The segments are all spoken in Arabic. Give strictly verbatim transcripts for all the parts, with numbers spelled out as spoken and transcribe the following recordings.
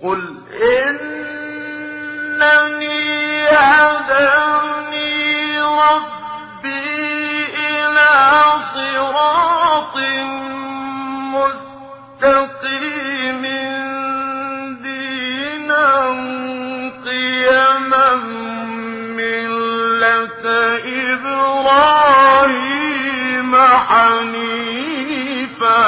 قل إنني هداني ربي إلى صراط مستقيم دينا قيما ملة إبراهيم حنيفا.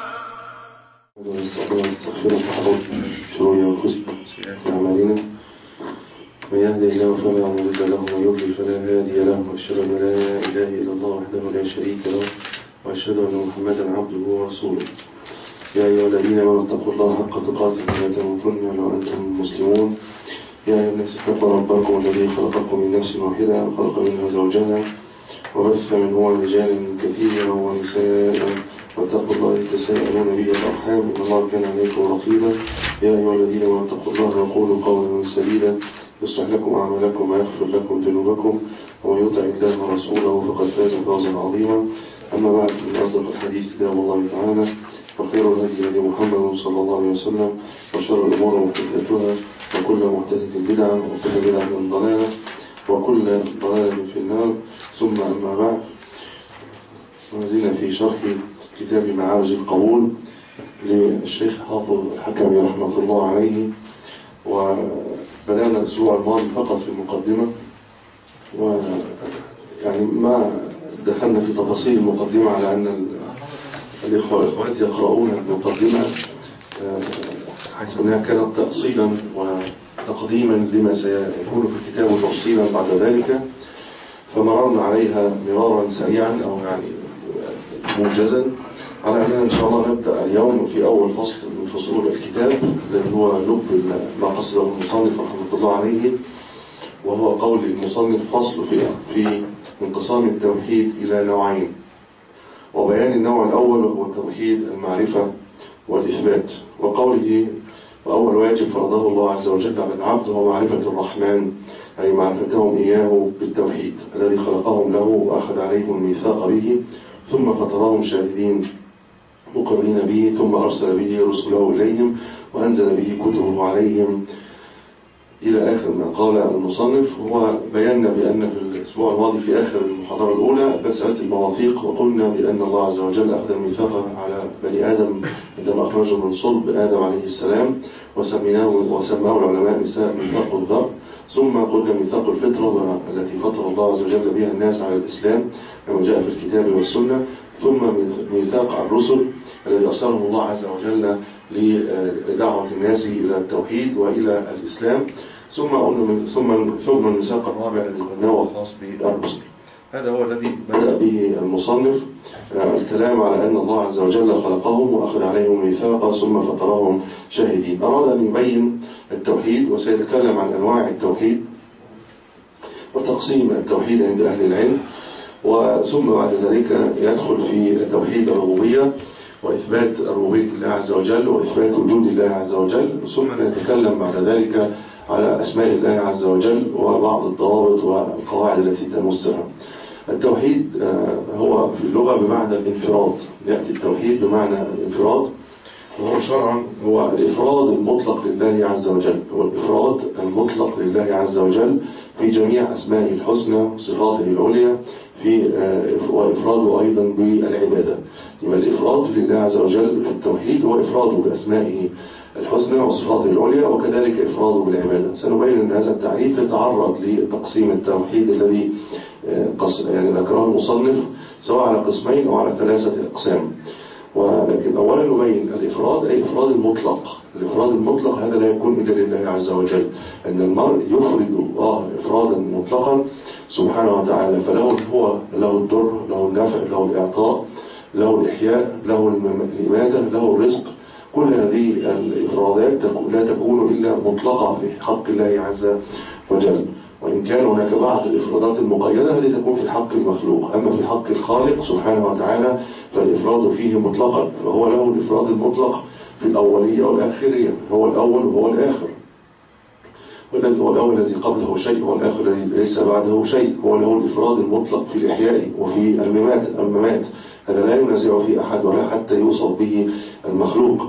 شرور أنفسنا وسيئات أعمالنا، من يهده الله فلا مضل له ومن يضلل فلا هادي له، وأشهد أن لا إله إلا الله وحده لا شريك له، وأشهد أن محمدا عبده ورسوله. يا أيها الذين آمنوا اتقوا الله حق تقاته ولا تموتن إلا وأنتم مسلمون. يا أيها الناس اتقوا ربكم الذي خلقكم من نفس واحدة وخلق منها زوجها وبث منهما رجالا كثيرا ونساء، واتقوا الله الذي تساءلون به والأرحام إن الله كان عليكم رقيبا. يا أيها الذين آمنوا اتقوا الله وقولوا قولا سديدا يصلح لكم أعمالكم ويغفر لكم ذنوبكم، ومن يطع الله ورسوله فقد فاز فوزا عظيما. أما بعد، فإن أصدق الحديث كتاب الله تعالى، وخير الهدي هدي محمد صلى الله عليه وسلم، وشر الأمور محدثاتها، وكل محدثة بدعة، وكل بدعة ضلالة، وكل ضلالة في النار. ثم أما بعد، ونزلنا في شرح كتاب معارج القبول للشيخ حافظ الحكمي رحمة الله عليه، وبدأنا الأسبوع الماضي فقط في المقدمة، ويعني ما دخلنا في تفاصيل المقدمة على أن الإخوات يقرؤون المقدمة حيث أنها كانت تأصيلا وتقديما لما سيكون في الكتاب وتفصيلا بعد ذلك، فمررنا عليها مرارا سريعا أو يعني موجزا، على أننا إن شاء الله نبدأ اليوم في أول فصل من فصول الكتاب الذي هو لب ما قصده المصنف رحمة الله عليه، وهو قول المصنف فصل في في انقسام التوحيد إلى نوعين، وبيان النوع الأول وهو توحيد المعرفة والإثبات، وقوله وأول واجب فرضه الله عز وجل على العبد هو معرفة الرحمن، أي معرفتهم إياه بالتوحيد الذي خلقهم له وأخذ عليهم الميثاق به، ثم فطرهم شاهدين مقرين به، ثم أرسل به رسله إليهم وأنزل به كتبه عليهم إلى آخر ما قال المصنف. وبينا بأن في الأسبوع الماضي في آخر المحاضرة الأولى مسألة المواثيق، وقلنا بأن الله عز وجل أخذ الميثاق على بني آدم عندما أخرجه من صلب آدم عليه السلام، وسميناه وسماه العلماء ميثاق الذر، ثم قلنا ميثاق الفطرة التي فطر الله عز وجل بها الناس على الإسلام كما جاء في الكتاب والسنة، ثم ميثاق الرسل الذي أرسلهم الله عز وجل لدعوة الناس إلى التوحيد وإلى الإسلام، ثم ثم ثم الميثاق الرابع الذي قلناه وخاص بالرسل. هذا هو الذي بدأ به المصنف الكلام على أن الله عز وجل خلقهم وأخذ عليهم ميثاقا ثم فطرهم شاهدين. أراد أن يبين التوحيد، وسيتكلم عن أنواع التوحيد وتقسيم التوحيد عند أهل العلم، وثم بعد ذلك يدخل في توحيد الربوبية وإثبات ربوبية الله عز وجل وإثبات وجود الله عز وجل، ثم نتكلم بعد ذلك على أسماء الله عز وجل وبعض الضوابط والقواعد التي تمسها. التوحيد هو في اللغة بمعنى الانفراد، يأتي التوحيد بمعنى الانفراد، وهو شرعا هو الإفراد المطلق لله عز وجل، هو الإفراد المطلق لله عز وجل في جميع أسمائه الحسنى وصفاته العليا، في وإفراده أيضا بالعبادة. يبقى الإفراد لله عز وجل في التوحيد هو إفراده بأسمائه الحسنى وصفاته العليا، وكذلك إفراده بالعبادة. سنبين أن هذا التعريف يتعرض لتقسيم التوحيد الذي يعني ذكره المصنف سواء على قسمين أو على ثلاثة أقسام. ولكن أولا نبين الإفراد أي إفراد المطلق. الإفراد المطلق هذا لا يكون إلا لله عز وجل، أن المرء يفرد الله إفرادا مطلقا سبحانه وتعالى، فله هو له الضر، له النفع، له الإعطاء، له الإحياء، له الإماتة، له الرزق. كل هذه الإفرادات لا تكون إلا مطلقة في حق الله عز وجل، وإن كان هناك بعض الإفرادات المقيدة هذه تكون في حق المخلوق، أما في حق الخالق سبحانه وتعالى فالإفراد فيه مطلقا، فهو له الإفراد المطلق في الأولية والآخرية، هو الأول وهو الآخر، والذي هو الأول الذي قبله شيء هو الآخر الذي ليس بعده شيء، هو له الإفراد المطلق في الإحياء وفي الممات الممات هذا لا ينازع فيه أحد ولا حتى يوصف به المخلوق.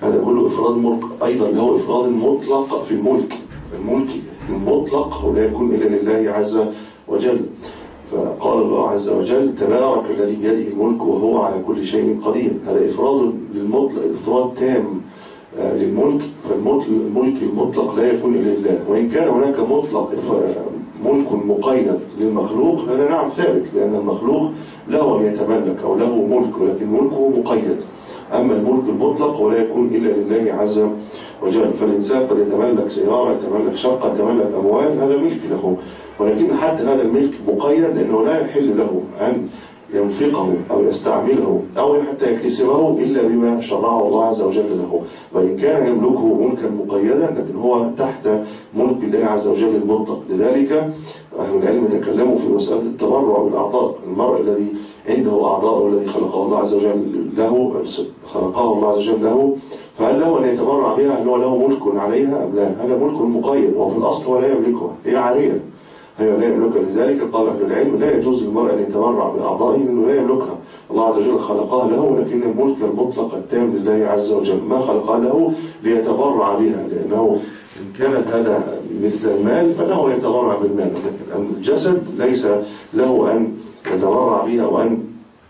هذا كله إفراد مطلق. أيضا له إفراد مطلق في الملك. الملك المطلق لا يكون إلا لله عز وجل. فقال الله عز وجل تبارك الذي بيده الملك وهو على كل شيء قدير. هذا إفراد للمطلق، إفراد تام للملك. فالملك المطلق لا يكون إلا لله. وإن كان هناك مطلق ملك مقيد للمخلوق هذا نعم ثابت، لأن المخلوق له أن يتملك أو له ملك، ولكن ملكه مقيد. أما الملك المطلق ولا يكون إلا لله عز وجل. فالإنسان قد يتملك سيارة، يتملك شقة، يتملك أموال، هذا ملك له، ولكن حتى هذا الملك مقيد لأنه لا يحل له أن ينفقه أو يستعمله أو حتى يكتسبه إلا بما شرعه الله عز وجل له. وإن كان يملكه ملكا مقيدا لكن هو تحت ملك الله عز وجل المطلق. لذلك أهل العلم تكلموا في مسألة التبرع بالأعضاء. المرء الذي عنده أعضاء والذي خلقه الله عز وجل له خلقه الله عز وجل له، فهل له أن يتبرع بها؟ هل هو له ملك عليها أم لا؟ هذا ملك مقيد، هو في الأصل هو لا يملكها، هي عارية، هي لا يملكها. لذلك قال أهل العلم لا يجوز للمرء أن يتبرع بأعضائه لأنه لا يملكها. الله عز وجل خلقها له، ولكن الملك المطلق التام لله عز وجل. ما خلقها له ليتبرع بها، لأنه إن كانت هذا مثل المال فله أن يتبرع بالمال، لكن الجسد ليس له أن يتبرع بها أو أن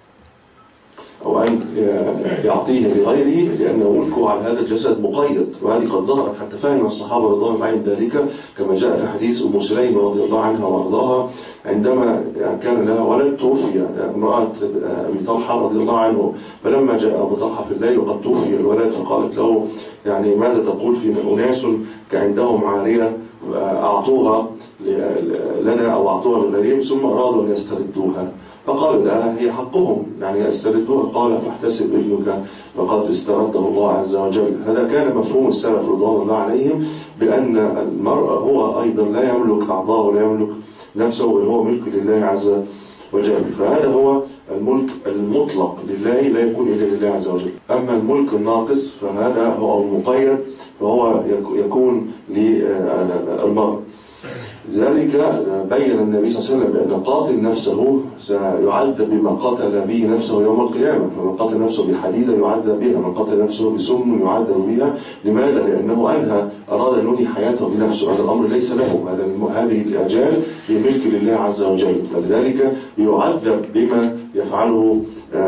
أو أن يعطيه لغيره، لأن ملكه على هذا الجسد مقيد. وهذه قد ظهرت حتى فهم الصحابة رضوان الله عنهم ذلك، كما جاء في حديث أم سليم رضي الله عنها وأرضاها عندما كان لها ولد توفي، امرأة أبي طلحة رضي الله عنه، فلما جاء أبو طلحة في الليل وقد توفي الولد فقالت له يعني ماذا تقول في أناس كعندهم عارية أعطوها لنا أو أعطوها لغيرهم ثم أرادوا أن يستردوها، فقال لها هي حقهم يعني يستردوها. قال فاحتسب ابنك فقد استرده الله عز وجل. هذا كان مفهوم السلف رضوان الله عليهم، بأن المرء هو أيضا لا يملك أعضاءه ولا يملك نفسه، بل هو ملك لله عز وجل. فهذا هو الملك المطلق لله لا يكون إلا لله عز وجل. أما الملك الناقص فهذا هو المقيد، فهو يكون للمرء. لذلك بين النبي صلى الله عليه وسلم بأن قاتل نفسه سيعذب بما قتل به نفسه يوم القيامة. فمن قتل نفسه بحديدة يعذب بها، من قتل نفسه بسم يعذب بها. لماذا؟ لأنه أنهى أراد أن ينهي حياته بنفسه. هذا الأمر ليس له، هذا هذه الأجال هي ملك لله عز وجل، فلذلك يعذب بما يفعله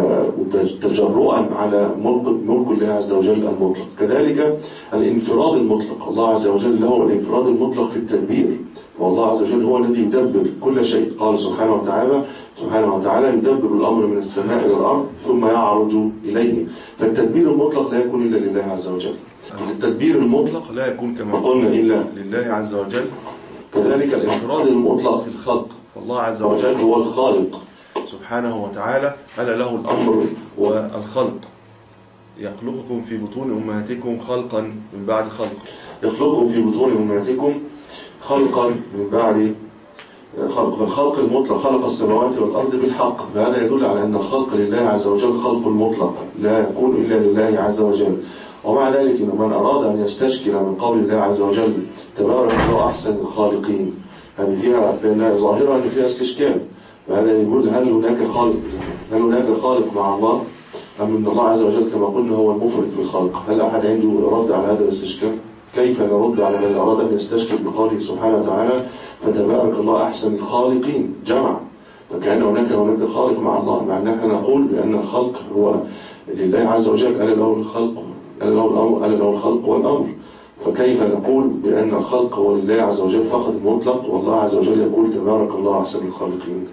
تجرؤا على ملك ملك الله عز وجل المطلق. كذلك الانفراد المطلق، الله عز وجل له الانفراد المطلق في التدبير، والله عز وجل هو الذي يدبر كل شيء. قال سبحانه وتعالى سبحانه وتعالى يدبر الأمر من السماء إلى الأرض ثم يعرج إليه. فالتدبير المطلق لا يكون إلا لله عز وجل. التدبير المطلق لا يكون كما قلنا إلا لله عز وجل. كذلك الانفراد المطلق في الخلق، والله عز وجل هو الخالق سبحانه وتعالى، ألا له الأمر والخلق. يخلقكم في بطون أمهاتكم خلقا من بعد خلق، يخلقكم في بطون أمهاتكم خلقا من بعد خلق. فالخلق المطلق خلق السماوات والأرض بالحق، فهذا يدل على أن الخلق لله عز وجل خلق المطلق لا يكون إلا لله عز وجل. ومع ذلك من أراد أن يستشكل من قول الله عز وجل تبارك الله أحسن الخالقين، هذه فيها بأنها ظاهرة أن فيها استشكال. فهذا يقول هل هناك خالق هل هناك خالق مع الله، أم أن الله عز وجل كما قلنا هو المفرد في الخلق؟ هل أحد عنده رد على هذا الاستشكال؟ كيف نرد على من أراد أن يستشكل بقوله سبحانه وتعالى فتبارك الله أحسن الخالقين جمع، فكأن هناك هناك خالق مع الله، مع أننا نقول بأن الخلق هو لله عز وجل، ألا له الخلق ألا له الأمر ألا له الخلق والأمر. فكيف نقول بأن الخلق هو لله عز وجل فقط مطلق، والله عز وجل يقول تبارك الله أحسن الخالقين؟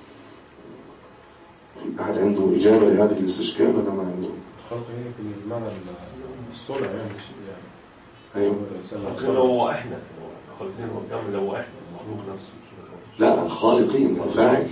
أحد عنده إجابة لهذه الاستشكال ولا ما عنده؟ الخلق هي في المعنى الصنع يعني أيوه. لو احنا خالقين وكامل، لو احنا المخلوق نفسه لا الخالقين الفاعل.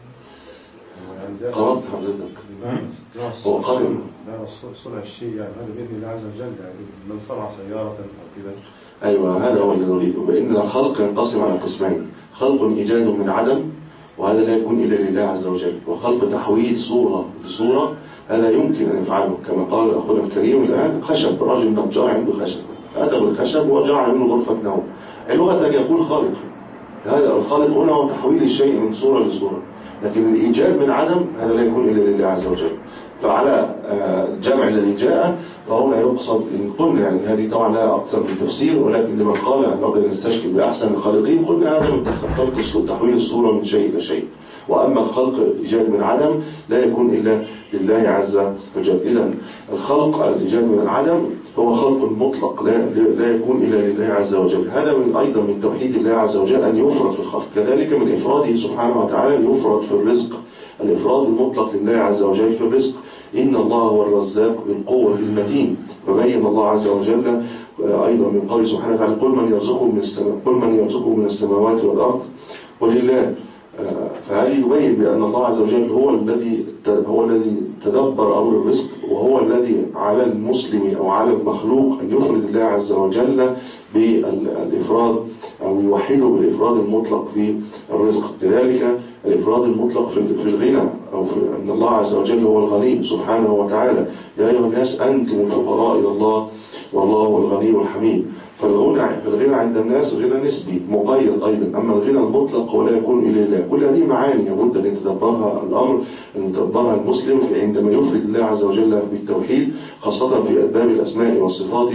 قرأت حضرتك هو قائم صنع الشيء يعني هذا بإذن الله عز وجل، يعني من صنع سيارة أو كذا. أيوة هذا هو اللي نريده، بأن الخلق ينقسم على قسمين: خلق إيجاد من عدم وهذا لا يكون إلا لله عز وجل، وخلق تحويل صورة بصورة هذا يمكن أن يفعله، كما قال أخونا الكريم الآن خشب، رجل نجار عنده خشب فأتى بالخشب وجعل منه غرفة نوم، اللغة أن يقول خالق. هذا الخالق هنا هو تحويل الشيء من صورة لصورة، لكن الإيجاد من عدم هذا لا يكون إلا لله عز وجل. فعلى الجمع الذي جاء فهنا يقصد إن قلنا يعني هذه طبعا لها أكثر من تفسير، ولكن لمن قال نقدر نستشكل بأحسن الخالقين قلنا هذا من خلق تحويل الصورة من شيء إلى شيء، وأما الخلق الإيجاد من عدم لا يكون إلا لله عز وجل. إذن الخلق الإيجاد من العدم هو خلق مطلق لا, لا يكون إلا لله عز وجل. هذا من أيضا من توحيد الله عز وجل أن يفرد في الخلق، كذلك من إفراده سبحانه وتعالى أن يفرد في الرزق، الإفراد المطلق لله عز وجل في الرزق. إن الله هو الرزاق ذو القوة المتين. فبين الله عز وجل أيضا من قوله سبحانه وتعالى قل من يرزقكم من السماء قل من يرزقكم من السماوات والأرض ولله. فهذا يبين بأن الله عز وجل هو الذي هو الذي تدبر أمر الرزق، وهو الذي على المسلم أو على المخلوق أن يفرد الله عز وجل بالإفراد أو يوحده بالإفراد المطلق في الرزق. كذلك الإفراد المطلق في الغنى أو في أن الله عز وجل هو الغني سبحانه وتعالى يا أيها الناس أنتم الفقراء إلى الله والله هو الغني الحميد. فالغنى عند الناس غنى نسبي مقيد أيضا، أما الغنى المطلق ولا يكون إلا لله. كل هذه معاني يبد أن يتدبرها الأمر أن يتدبرها المسلم عندما يفرد الله عز وجل بالتوحيد، خاصة في باب الأسماء والصفات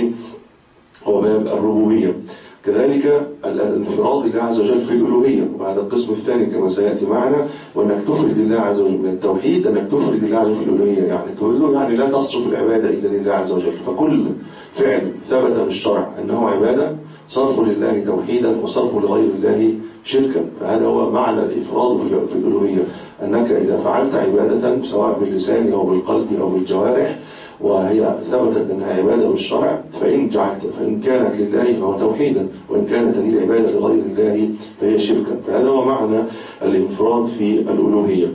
وباب الربوبية. كذلك الانفراد لله عز وجل في الألوهية، وهذا القسم الثاني كما سيأتي معنا، وأنك تفرد الله عز وجل من التوحيد أنك تفرد الله عز وجل في الألوهية، يعني تفرده يعني لا تصرف العبادة إلا لله عز وجل. فكل فعل ثبت بالشرع أنه عبادة صرف لله توحيدا وصرف لغير الله شركا، فهذا هو معنى الإفراد في الألوهية، أنك إذا فعلت عبادة سواء باللسان أو بالقلب أو بالجوارح وهي ثبتت أنها عبادة بالشرع، فإن جعلت فإن كانت لله فهو توحيدا، وإن كانت هذه العبادة لغير الله فهي شركا. فهذا هو معنى الانفراد في الألوهية.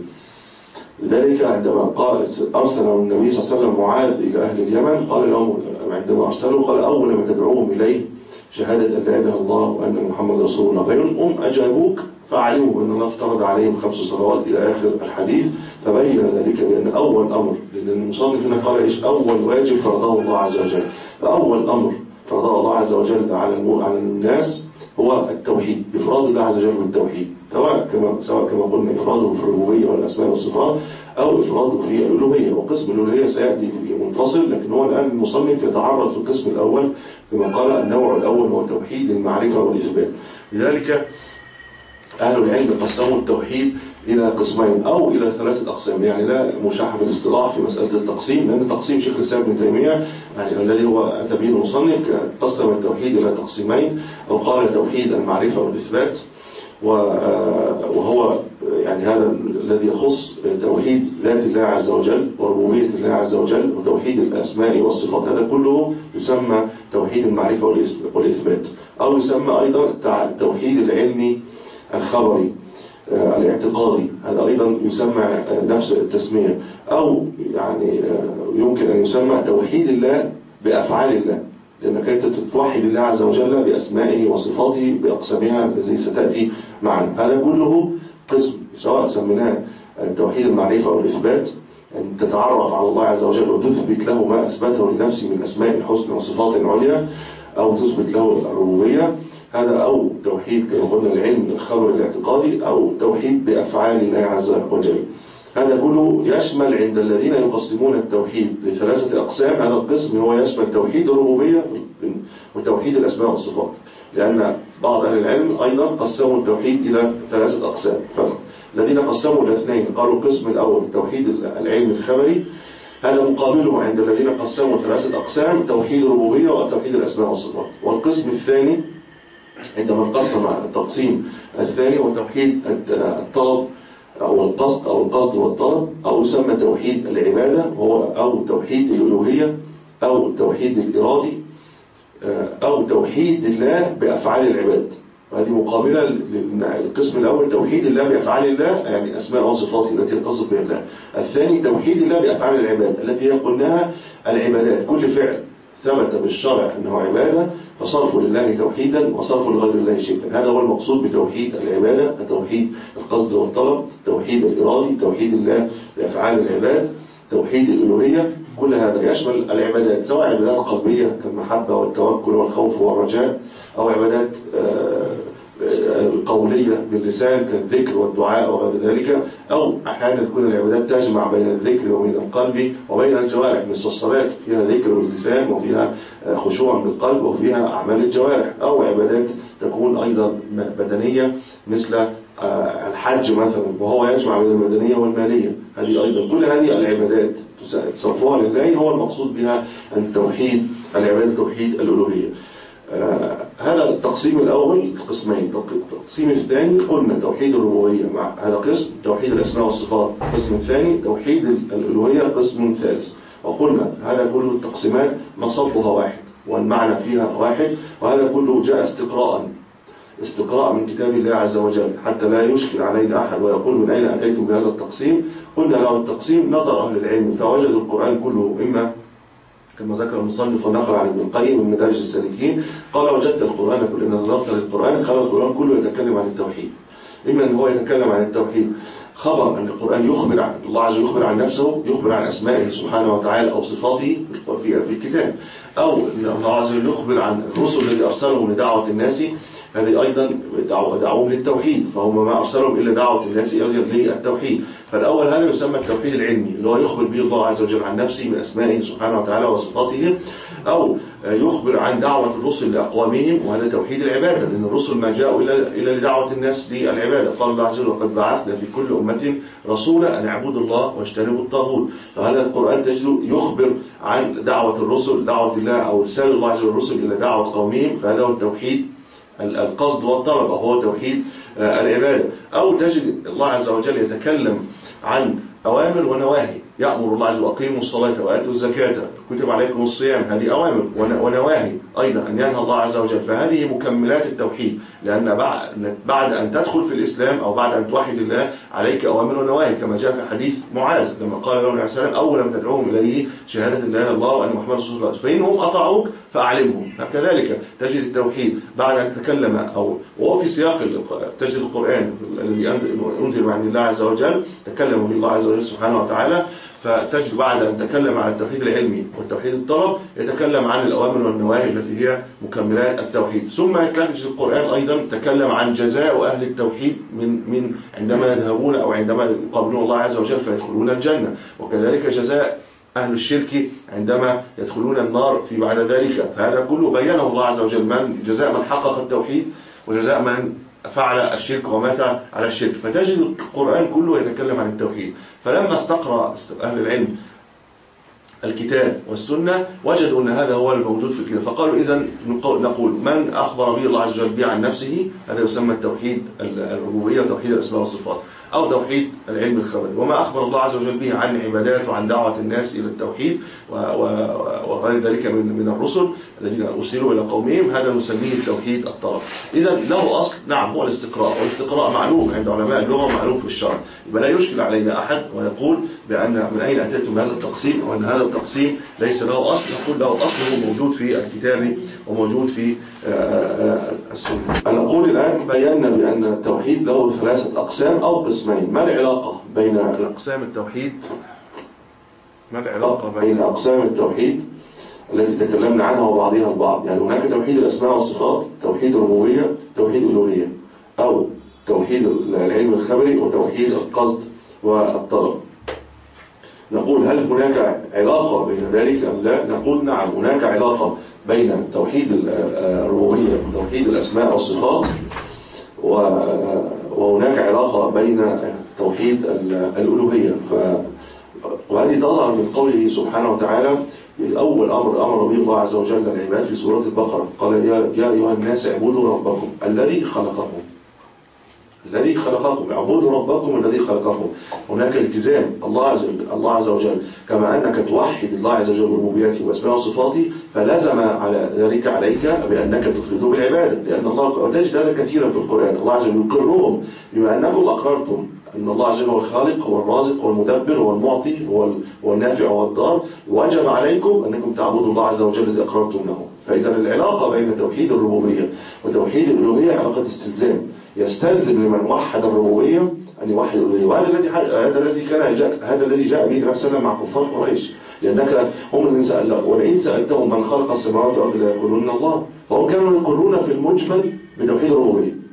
لذلك عندما قال أرسل النبي صلى الله عليه وسلم معاذ إلى أهل اليمن قال لهم عندما أرسلوا قال أول ما تدعوهم إليه شهادة أن لا إله إلا الله وأن محمد رسول الله، فإن أم أجابوك فعلموا أن الله افترض عليهم خمس صلوات إلى آخر الحديث. فبين ذلك بأن أول أمر، لأن المصنف هنا قال إيش أول واجب فرضه الله عز وجل، فأول أمر فرضه الله عز وجل على على الناس هو التوحيد، إفراد الله عز وجل بالتوحيد، سواء كما سواء كما قلنا إفراده في الربوبية والأسماء والصفات أو إفراده في الألوهية. وقسم الألوهية سيأتي في منفصل، لكن هو الآن المصنف يتعرض في القسم الأول كما قال النوع الأول هو توحيد المعرفة والإثبات. لذلك أهل العلم قسموا التوحيد إلى قسمين أو إلى ثلاثة أقسام، يعني لا مشاحة في الاصطلاح في مسألة التقسيم، لأن تقسيم شيخ الإسلام ابن تيمية يعني الذي هو أتى به المصنف قسم التوحيد إلى تقسيمين، أو قال توحيد المعرفة والإثبات، وهو يعني هذا الذي يخص توحيد ذات الله عز وجل وربوبية الله عز وجل وتوحيد الأسماء والصفات، هذا كله يسمى توحيد المعرفة والإثبات، أو يسمى أيضا التوحيد العلمي الخبري الاعتقادي، هذا أيضا يسمى نفس التسمية، أو يعني يمكن أن يسمى توحيد الله بأفعال الله، لأنك أنت توحد الله عز وجل بأسمائه وصفاته بأقسامها التي ستأتي معنا. هذا كله قسم سواء سميناه توحيد المعرفة والإثبات، أن تتعرف على الله عز وجل وتثبت له ما أثبته لنفسه من أسماء الحسنى وصفات عليا، أو تثبت له الربوبية، هذا أو توحيد كما قلنا العلم الخبر الاعتقادي، أو توحيد بأفعال الله عز وجل. هذا كله يشمل عند الذين يقسمون التوحيد لثلاثة أقسام، هذا القسم هو يشمل توحيد الربوبية وتوحيد الأسماء والصفات، لأن بعض أهل العلم أيضا قسموا التوحيد إلى ثلاثة أقسام. فالذين قسموا الاثنين قالوا القسم الأول توحيد العلم الخبري، هذا مقابله عند الذين قسموا ثلاثة أقسام توحيد الربوبية وتوحيد الأسماء والصفات. والقسم الثاني عندما قسم التقسيم الثاني هو توحيد الطلب أو القصد أو القصد والطلب، أو يسمى توحيد العبادة هو أو توحيد الألوهية أو التوحيد الإرادي أو توحيد الله بأفعال العباد. وهذه مقابلة للقسم الأول توحيد الله بأفعال الله، يعني أسماء وصفاته التي يتصف بها الله. الثاني توحيد الله بأفعال العباد التي قلناها العبادات، كل فعل ثبت بالشرع أنه عبادة فصرف لله توحيدا وصرف لغير الله شركا. هذا هو المقصود بتوحيد العبادة، توحيد القصد والطلب، توحيد الإرادي، توحيد الله بأفعال العباد، توحيد الألوهية. كل هذا يشمل العبادات سواء عبادات قلبية كالمحبة والتوكل والخوف والرجاء، أو عبادات قولية باللسان كالذكر والدعاء وغير ذلك، أو أحيانا تكون العبادات تجمع بين الذكر وبين القلب وبين الجوارح، مثل الصلاة فيها ذكر باللسان وفيها خشوع بالقلب وفيها أعمال الجوارح، أو عبادات تكون أيضا بدنية مثل الحج مثلا وهو يجمع بين المدنية والمالية. هذه أيضا كل هذه العبادات تصرفها لله هو المقصود بها التوحيد، العبادة توحيد الألوهية. آه هذا التقسيم الأول قسمين. التقسيم الثاني قلنا توحيد الربوبية، مع هذا قسم توحيد الأسماء والصفات، قسم ثاني توحيد الألوهية، قسم ثالث. وقلنا هذا كله التقسيمات مصبها واحد والمعنى فيها واحد، وهذا كله جاء استقراء استقراء من كتاب الله عز وجل حتى لا يشكل علينا أحد ويقول من أين أتيتم بهذا التقسيم. قلنا له التقسيم نظر أهل العلم فوجدوا القرآن كله إما كما ذكر المصنف ونقل عن ابن القيم من مدارج السالكين قال وجدت القرآن كله، إن نظرت للقرآن قال القرآن كله يتكلم عن التوحيد. إما أن هو يتكلم عن التوحيد خبر أن القرآن يخبر عن الله عز وجل، يخبر عن نفسه، يخبر عن أسمائه سبحانه وتعالى أو صفاته في الكتاب، أو أن الله عز وجل يخبر عن الرسل الذي أرسلهم لدعوة الناس، هذه أيضا دعوهم للتوحيد، فهم ما أرسلهم إلا دعوة الناس للتوحيد. فالأول هذا يسمى التوحيد العلمي اللي هو يخبر به الله عز وجل عن نفسه من أسمائه سبحانه وتعالى وصفاته، أو يخبر عن دعوة الرسل لأقوامهم، وهذا توحيد العبادة، لأن الرسل ما جاءوا إلا لدعوة الناس للعبادة. قال الله عز وجل وقد بعثنا في كل أمة رسولا أن اعبدوا الله واجتنبوا الطاغوت. فهذا القرآن تجد يخبر عن دعوة الرسل، دعوة الله أو رسالة الله عز وجل الرسل إلى دعوة قومهم، فهذا هو التوحيد القصد والطلب، وهو توحيد العبادة. أو تجد الله عز وجل يتكلم عن أوامر ونواهي، يأمر الله عز وجل أقيموا الصلاة وآتوا الزكاة كتب عليكم الصيام، هذه أوامر ونواهي أيضا أن ينهى الله عز وجل، فهذه مكملات التوحيد، لأن بعد أن تدخل في الإسلام أو بعد أن توحد الله عليك أوامر ونواهي، كما جاء في حديث معاذ لما قال له عليه السلام أول ما تدعوهم إليه شهادة الله الله وأن محمد رسول الله فإنهم أطاعوك فأعلمهم. كذلك تجد التوحيد بعد أن تكلم أو وهو في سياق تجد القرآن الذي أنزل عن الله عز وجل تكلم به الله عز وجل سبحانه وتعالى، فتجد بعد أن تكلم عن التوحيد العلمي والتوحيد الطلب يتكلم عن الأوامر والنواهي التي هي مكملات التوحيد. ثم تجد القرآن أيضا تكلم عن جزاء أهل التوحيد من من عندما يذهبون أو عندما يقابلون الله عز وجل فيدخلون الجنة، وكذلك جزاء أهل الشرك عندما يدخلون النار في بعد ذلك. فهذا كله بينه الله عز وجل، من جزاء من حقق التوحيد وجزاء من فعل الشرك ومات على الشرك. فتجد القرآن كله يتكلم عن التوحيد. فلما استقرأ أهل العلم الكتاب والسنة وجدوا أن هذا هو الموجود في الكتاب، فقالوا إذن نقول من أخبر به الله عز وجل به عن نفسه هذا يسمى التوحيد الربوبية وتوحيد الأسماء والصفات، أو توحيد العلم الخبري. وما أخبر الله عز وجل به عن عبادات وعن دعوة الناس إلى التوحيد وغير ذلك من من الرسل الذين أرسلوا إلى قومهم، هذا نسميه التوحيد الطلب. إذا له أصل، نعم، هو الاستقراء، والاستقراء معلوم عند علماء اللغة معلوم في الشرع، يبقى لا يشكل علينا أحد ويقول بأن من أين أتيتم بهذا التقسيم وأن هذا التقسيم ليس له أصل. نقول له أصله موجود في الكتاب وموجود في السنة. أنا أقول الآن بينا بأن التوحيد له ثلاثة أقسام أو قسمين. ما العلاقة بين أقسام التوحيد؟ ما العلاقة بين أقسام التوحيد التي تكلمنا عنها وبعضها البعض؟ يعني هناك توحيد الأسماء والصفات، توحيد الربوبية، توحيد الألوهية، أو توحيد العلم الخبري وتوحيد القصد والطلب. نقول هل هناك علاقة بين ذلك أم لا؟ نقول نعم، هناك علاقة بين توحيد الربوبية وتوحيد الأسماء والصفات، وهناك علاقة بين توحيد الألوهية. وهذه تظهر من قوله سبحانه وتعالى أول أمر أمر به الله عز وجل العباد في سورة البقرة، قال يا أيها الناس اعبدوا ربكم الذي خلقكم الذي خلقكم اعبدوا ربكم الذي خلقكم. هناك التزام الله عز وجل الله عز وجل كما أنك توحد الله عز وجل بربوبيته وأسمائه وصفاته، فلازم على ذلك عليك بأنك تفرده بالعبادة، لأن الله وتجد هذا كثيرا في القرآن. الله عز وجل يقرهم بما أنكم أقررتم أن الله عز وجل هو الخالق هو الرازق هو المدبر هو المعطي هو النافع هو الضار، وجب عليكم أنكم تعبدوا الله عز وجل الذي أقررتم له. فإذا العلاقة بين توحيد الربوبية وتوحيد الألوهية علاقة استلزام، يستلزم لمن وحد الربوبية أن يوحد الألوهية. وهذا الذي هذا الذي كان جاء هذا الذي جاء به النبي صلى الله عليه وسلم مع كفار قريش، لأنك هم اللي سأل ولئن سألتهم من خلق السماوات والأرض لا يقولون الله، فهم كانوا يقرون في المجمل بتوحيد الربوبية،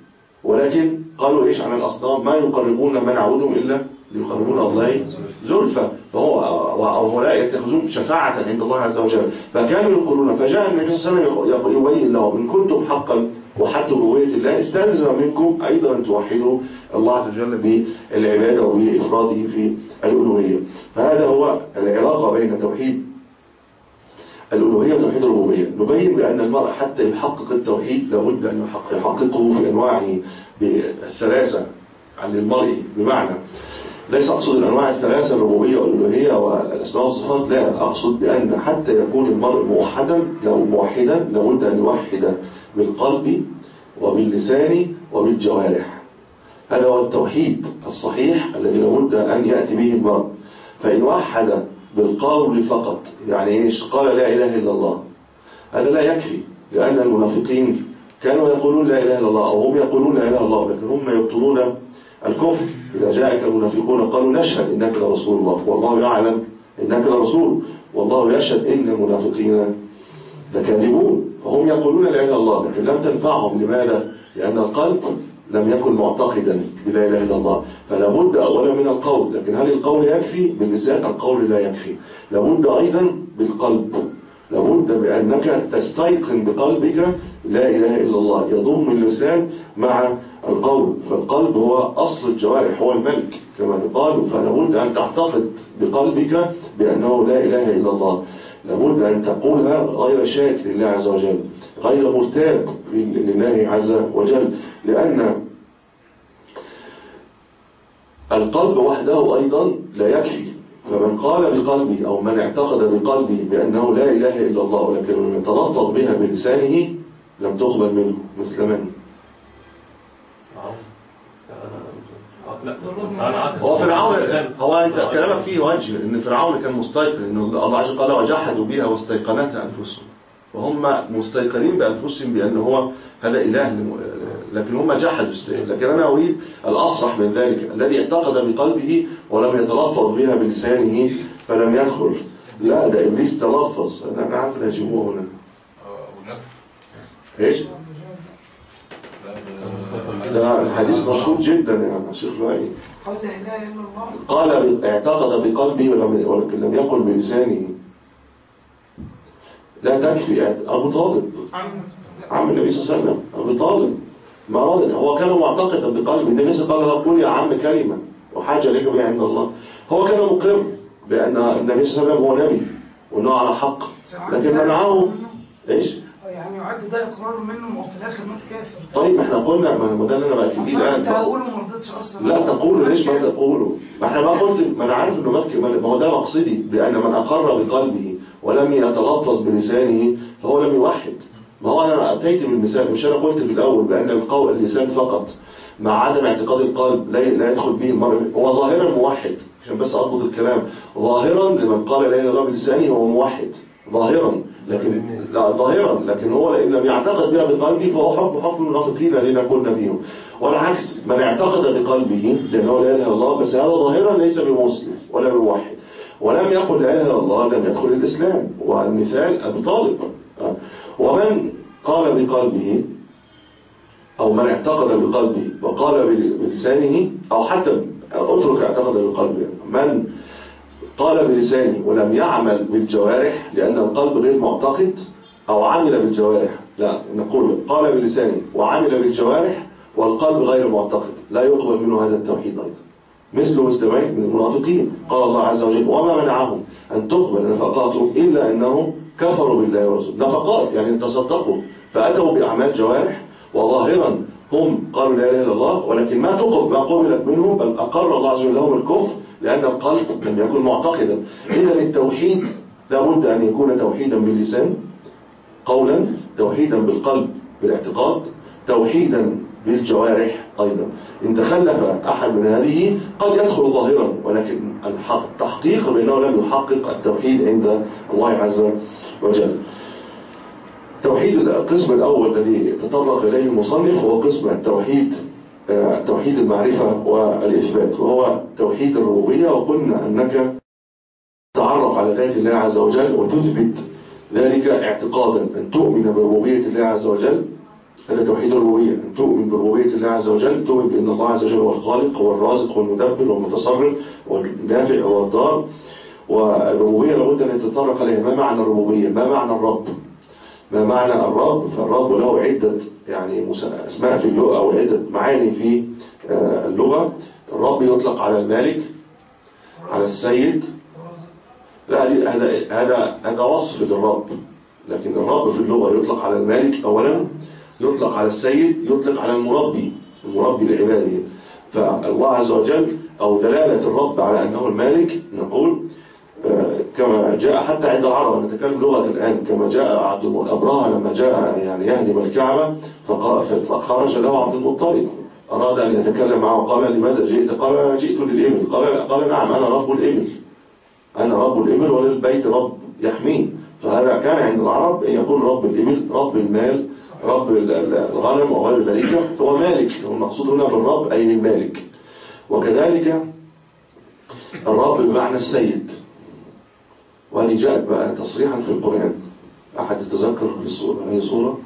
ولكن قالوا إيش عن الأصنام؟ ما يقربون ما نعبدهم إلا ليقربون الله زلفى، فهو هؤلاء يتخذون شفاعة عند الله عز وجل. فكانوا يقولون، فجاء النبي صلى الله عليه وسلم يبين لهم إن كنتم حقا وحدوا ربوبية الله استلزم منكم أيضا أن توحدوا الله عز وجل بالعبادة وبإفراده في الألوهية. فهذا هو العلاقة بين توحيد الألوهية وتوحيد الربوبية. نبين بأن المرء حتى يحقق التوحيد لابد أن يحققه في أنواعه بالثلاثة عن المرء، بمعنى ليس أقصد الأنواع الثلاثة الربوبية والألوهية والأسماء والصفات، لا، أقصد بأن حتى يكون المرء موحدا لو موحدا لابد أن يوحد بالقلب وباللسان وبالجوارح. هذا هو التوحيد الصحيح الذي لابد أن يأتي به المرء. فإن وحد بالقول فقط، يعني إيش؟ قال لا إله إلا الله، هذا لا يكفي، لأن المنافقين كانوا يقولون لا إله إلا الله أو هم يقولون لا إله إلا الله، لكن هم يبطلون الكفر. إذا جاءك المنافقون قالوا نشهد إنك لرسول الله والله يعلم إنك لرسول والله يشهد إن المنافقين لكاذبون. فهم يقولون لا إله إلا الله لكن لم تنفعهم. لماذا؟ لأن القلب لم يكن معتقدا بلا إله إلا الله. فلا بد أولا من القول، لكن هل القول يكفي؟ باللسان القول لا يكفي، لابد أيضا بالقلب، لابد بأنك تستيقن بقلبك لا إله إلا الله، يضم اللسان مع القول. فالقلب هو أصل الجوارح، هو الملك كما يقال. فلابد أن تعتقد بقلبك بأنه لا إله إلا الله، لابد أن تقولها غير شاك لله عز وجل، غير مرتاب لله عز وجل، لأن القلب وحده أيضا لا يكفي. فمن قال بقلبه أو من اعتقد بقلبه بأنه لا إله إلا الله ولكن من يتلفظ بها بلسانه لم تقبل منه. مثل من؟ هو فرعون. هو انت كلامك فيه وجه ان فرعون كان مستيقن ان الله عز وجل قال وجحدوا بها واستيقنتها انفسهم، وهم مستيقنين بانفسهم بان هو هذا اله، لكن هم جحدوا. لكن انا اريد الاصرح من ذلك الذي اعتقد بقلبه ولم يتلفظ بها بلسانه فلم يدخل. لا، ده ابليس تلفظ. انا عارف ان يجيبوه هنا ايش؟ ده الحديث مشهور جدا يا شيخ لؤي. قال لا اله الا الله، قال اعتقد بقلبه ولكن لم يقل بلسانه. لا تكفي. ابو طالب عم النبي صلى الله عليه وسلم، ابو طالب ما راد، هو كان معتقدا بقلبه. النبي صلى الله عليه وسلم قال قل يا عم كلمه وحاجه لك بها عند الله. هو كان مقر بان النبي صلى الله عليه وسلم هو نبي وانه على حق، لكن منعه ايش؟ يعني يعد ده اقرار منه وفي الاخر مات كافر. طيب ما احنا قلنا، ما ده اللي انا باكد بيه الان. انت هقوله ما رضيتش اصلا. لا تقولوا، ليش ما تقولوا؟ ما احنا ما قلت، ما انا عارف انه مات، ما هو ده مقصدي، بان من اقر بقلبه ولم يتلفظ بلسانه فهو لم يوحد. ما هو انا اتيت بالمثال، مش انا قلت في الاول بان القول اللسان فقط مع عدم اعتقاد القلب لا لا يدخل به المرء. هو ظاهرا موحد، عشان بس اضبط الكلام، ظاهرا لمن قال لا اله الا الله بلسانه هو موحد ظاهرا، لكن لا ظاهرا لكن هو ان لم يعتقد بها بقلبه فهو حكم حكم المنافقين الذين قلنا بهم. والعكس، من اعتقد بقلبه لانه لا اله الا الله بس هذا ظاهرا ليس بمسلم ولا بموحد ولم يقل لا اله الا الله لم يدخل الاسلام. والمثال ابو طالب. ومن قال بقلبه او من اعتقد بقلبه وقال بلسانه، او حتى اترك اعتقد بقلبه، من قال بلسانه ولم يعمل بالجوارح لأن القلب غير معتقد، أو عمل بالجوارح، لا نقول قال بلسانه وعمل بالجوارح والقلب غير معتقد، لا يقبل منه هذا التوحيد أيضا. مثل مسلمين من المنافقين قال الله عز وجل وما منعهم أن تقبل نفقاتهم إلا أنهم كفروا بالله ورسوله. نفقات يعني تصدقوا، فأتوا بأعمال جوارح وظاهرا هم قالوا لا إله إلا الله، ولكن ما تقبل ما قبلت منهم، بل أقر الله عز وجل لهم الكفر لأن القلب لم يكن معتقدا. إذا التوحيد لابد أن يكون توحيدا باللسان قولا، توحيدا بالقلب بالاعتقاد، توحيدا بالجوارح أيضا. إن تخلف أحد من هذه قد يدخل ظاهرا، ولكن التحقيق بأنه لم يحقق التوحيد عند الله عز وجل. توحيد القسم الأول الذي تطرق إليه المصنف هو قسم التوحيد، توحيد المعرفة والإثبات، وهو توحيد الربوبية. وقلنا أنك تعرف على ذات الله عز وجل وتثبت ذلك اعتقادا، أن تؤمن بربوبية الله عز وجل هذا توحيد الربوبية، أن تؤمن بربوبية الله عز وجل، تؤمن بأن الله عز وجل هو الخالق، هو الرازق والمدبر والمتصرف والنافع والضار. والربوبية لابد أن يتطرق إليها. ما معنى الربوبية؟ ما معنى الرب؟ ما معنى الرب؟ فالرب له عدة يعني أسماء في اللغة أو عدة معاني في اللغة. الرب يطلق على المالك، على السيد. لا، هذا هذا هذا وصف للرب، لكن الرب في اللغة يطلق على المالك أولا، يطلق على السيد، يطلق على المربي، المربي لعباده. فالله عز وجل أو دلالة الرب على أنه المالك نقول كما جاء حتى عند العرب، نتكلم لغة الآن، كما جاء عبد أبراهة لما جاء يعني يهدم الكعبة فخرج له عبد المطلب، أراد أن يتكلم معه، قال لماذا جئت؟ قال جئت للإبل. قال قال نعم أنا رب الإبل، أنا رب الإبل وللبيت رب يحميه. فهذا كان عند العرب أن يقول رب الإبل، رب المال، رب الغنم وغير ذلك، هو مالك. المقصود هنا بالرب أي المالك. وكذلك الرب بمعنى السيد، وهذه جاءت بقى تصريحا في القرآن. أحد يتذكر في السورة أي سورة؟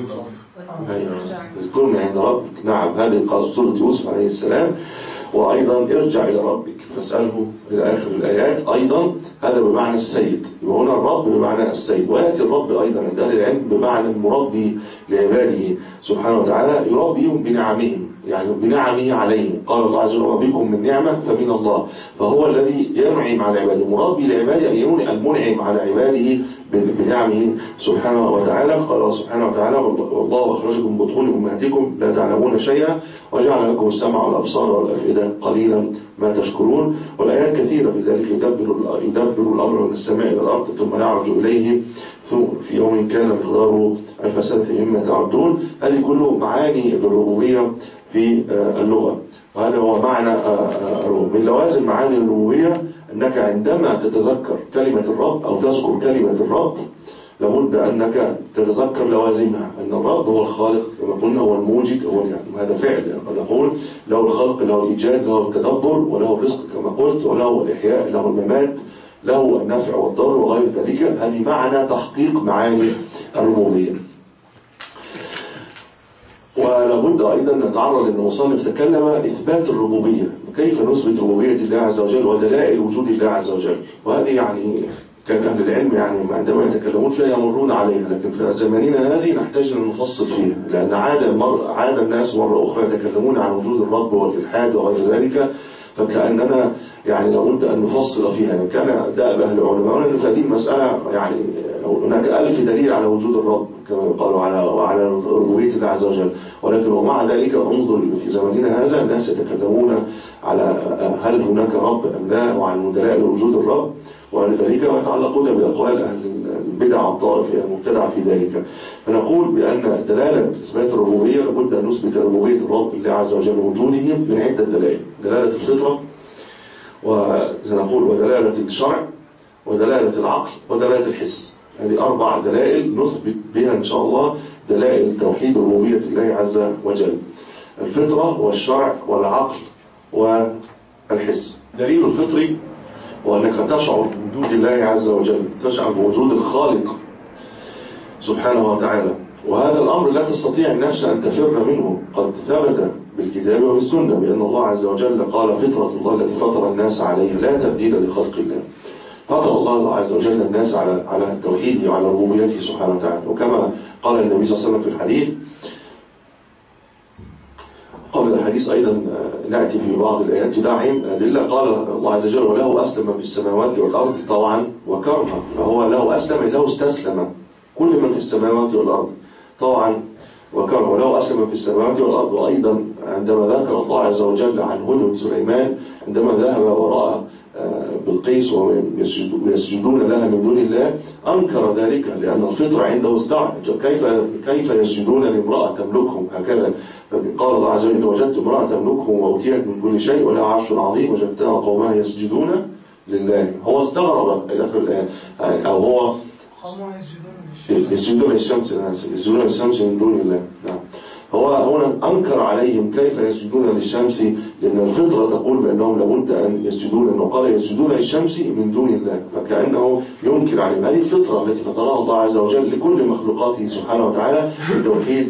اذكرني عند ربك. نعم، هذه قال سورة يوسف عليه السلام. وأيضا ارجع إلى ربك فاسأله إلى آخر الآيات. أيضا هذا بمعنى السيد، وهنا الرب بمعنى السيد. ويأتي الرب أيضا عند أهل العلم بمعنى المربي لعباده سبحانه وتعالى، يربيهم بنعمهم، يعني بنعمه عليهم. قال الله عز وجل وبكم من نعمة فمن الله، فهو الذي ينعم على عباده، مربي لعباده أي المنعم على عباده بنعمه سبحانه وتعالى. قال الله سبحانه وتعالى والله أخرجكم من بطون أمهاتكم لا تعلمون شيئا وجعل لكم السمع والأبصار والأفئدة قليلا ما تشكرون. والآيات كثيرة في ذلك. يدبر يدبر الأمر من السماء إلى الأرض ثم يعرج إليه في يوم كان مقداره ألف سنة مما تعدون. هذه كله معاني الربوبية في اللغة، وهذا هو معنى من لوازم معاني الربوبية أنك عندما تتذكر كلمة الرب أو تذكر كلمة الرب لابد أنك تتذكر لوازمها، أن الرب هو الخالق كما قلنا، هو الموجد، هو يعني هذا فعل قد نقول له الخلق، له الإيجاد، له التدبر، وله الرزق كما قلت، وله الإحياء، له الممات، له النفع والضر وغير ذلك. هذه معنى تحقيق معاني الربوبية. ولابد أيضا نتعرض أن المصنف تكلم إثبات الربوبية، كيف نثبت ربوبية الله عز وجل ودلائل وجود الله عز وجل. وهذه يعني كان أهل العلم يعني عندما يتكلمون فيها يمرون عليها، لكن في زماننا هذه نحتاج أن نفصل فيها، لأن عاد مر عاد الناس مرة أخرى يتكلمون عن وجود الرب والإلحاد وغير ذلك، فكأننا يعني لابد أن نفصل فيها. يعني كان دأب أهل العلماء أن هذه المسألة يعني هناك ألف دليل على وجود الرب كما يقال على وعلى ربوبية الله عز وجل، ولكن ومع ذلك انظر في زماننا هذا الناس يتكلمون على هل هناك رب أم لا، وعن دلائل وجود الرب ولذلك ويتعلقون بأقوال أهل البدع الطائفية المبتدعة في ذلك. فنقول بأن دلالة إثبات الربوبية لابد أن نثبت ربوبية الرب الله عز وجل وجوده من عدة دلائل: دلالة الفطرة، وسنقول ودلالة الشرع، ودلالة العقل، ودلالة الحس. هذه أربع دلائل نثبت بها إن شاء الله دلائل توحيد ربوبية الله عز وجل: الفطرة والشرع والعقل والحس. دليل الفطري وأنك تشعر بوجود الله عز وجل، تشعر بوجود الخالق سبحانه وتعالى، وهذا الأمر لا تستطيع النفس أن تفر منه، قد ثبت بالكتاب والسنة بأن الله عز وجل قال فطرة الله التي فطر الناس عليها لا تبديل لخلق الله. فطر الله عز وجل الناس على على توحيده وعلى ربوبيته سبحانه وتعالى. وكما قال النبي صلى الله عليه وسلم في الحديث، قبل الحديث أيضا نأتي في بعض الآيات تدعم الأدلة. قال الله عز وجل وله أسلم في السماوات والأرض طوعا وكرها، فهو له أسلم له استسلم كل من في السماوات والأرض طوعا وكرها، وله أسلم في السماوات والأرض. وأيضا عندما ذكر الله عز وجل عن هدهد سليمان عندما ذهب وراء بالقيس ويسجدون لها من دون الله أنكر ذلك، لأن الفطر عنده استعجب كيف كيف يسجدون لامرأة تملكهم هكذا. قال الله عز وجل إن وجدت امرأة تملكهم وأوتيت من كل شيء ولها عرش عظيم وجدتها قومها يسجدون لله. هو استغرب إلى آخر الآية، أو هو يسجدون للشمس يسجدون للشمس من دون الله. نعم، هو هنا أنكر عليهم كيف يسجدون للشمس، لأن الفطرة تقول بأنهم لابد أن يسجدون، لأنه قال يسجدون للشمس من دون الله، فكأنه ينكر عليهم. هذه الفطرة التي فطرها الله عز وجل لكل مخلوقاته سبحانه وتعالى بتوحيد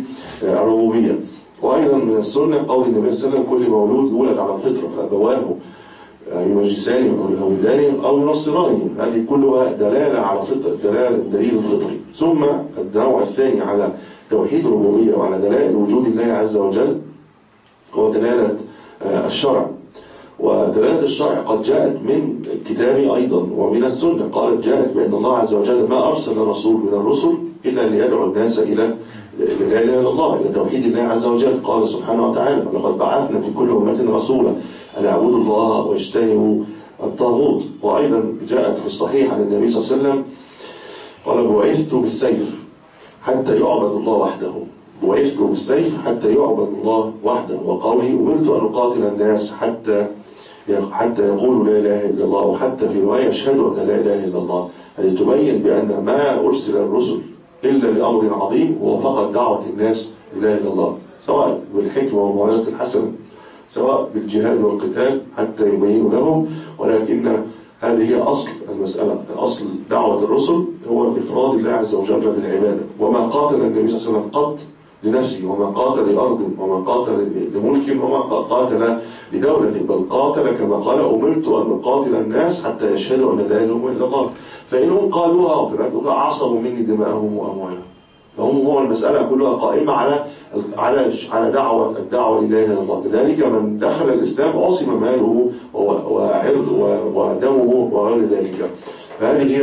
الربوبية. وأيضا من السنة قول النبي صلى الله عليه وسلم: كل مولود يولد على الفطرة فأبواه يمجسانه أو يهودانه أو ينصرانه. هذه كلها دلالة على فطر، دلالة دليل الفطري. ثم النوع الثاني على توحيد الربوبية وعلى دلائل وجود الله عز وجل هو دلالة الشرع. ودلالة الشرع قد جاءت من الكتاب أيضا ومن السنة. قالت جاءت بأن الله عز وجل ما أرسل رسول من الرسل إلا ليدعو الناس إلى لا إله إلا الله، إلى توحيد الله عز وجل. قال سبحانه وتعالى: ولقد بعثنا في كل أمة رسولا أن اعبدوا الله واجتنبوا الطاغوت. وأيضا جاءت في الصحيح عن النبي صلى الله عليه وسلم قال: بعثت بالسيف حتى يعبد الله وحده، بعثت بالسيف حتى يعبد الله وحده. وقوله: أمرت أن أقاتل الناس حتى حتى يقولوا لا إله إلا الله، وحتى في رواية يشهدوا أن لا إله إلا الله. هذه تبين بأن ما أرسل الرسل إلا لأمر عظيم هو فقط دعوة الناس لا إله إلا الله، سواء بالحكمة والموعظة الحسنة، سواء بالجهاد والقتال حتى يبينوا لهم. ولكن هذه هي أصل المسألة. أصل دعوة الرسل هو إفراد الله عز وجل بالعبادة. وما قاتل النبي صلى الله عليه وسلم قط لنفسه، وما قاتل لأرض، وما قاتل لملك، وما قاتل لدولة، بل قاتل كما قال: أمرت أن أقاتل الناس حتى يشهدوا أن لا إله إلا الله، فإنهم قالوها وفي الآخرة عصموا مني دماءهم وأموالهم. فهم هو المسألة كلها قائمة على على على دعوة الدعوة لله إلا الله. لذلك من دخل الإسلام عصم ماله وعرضه ودمه وغير ذلك. فهذه هي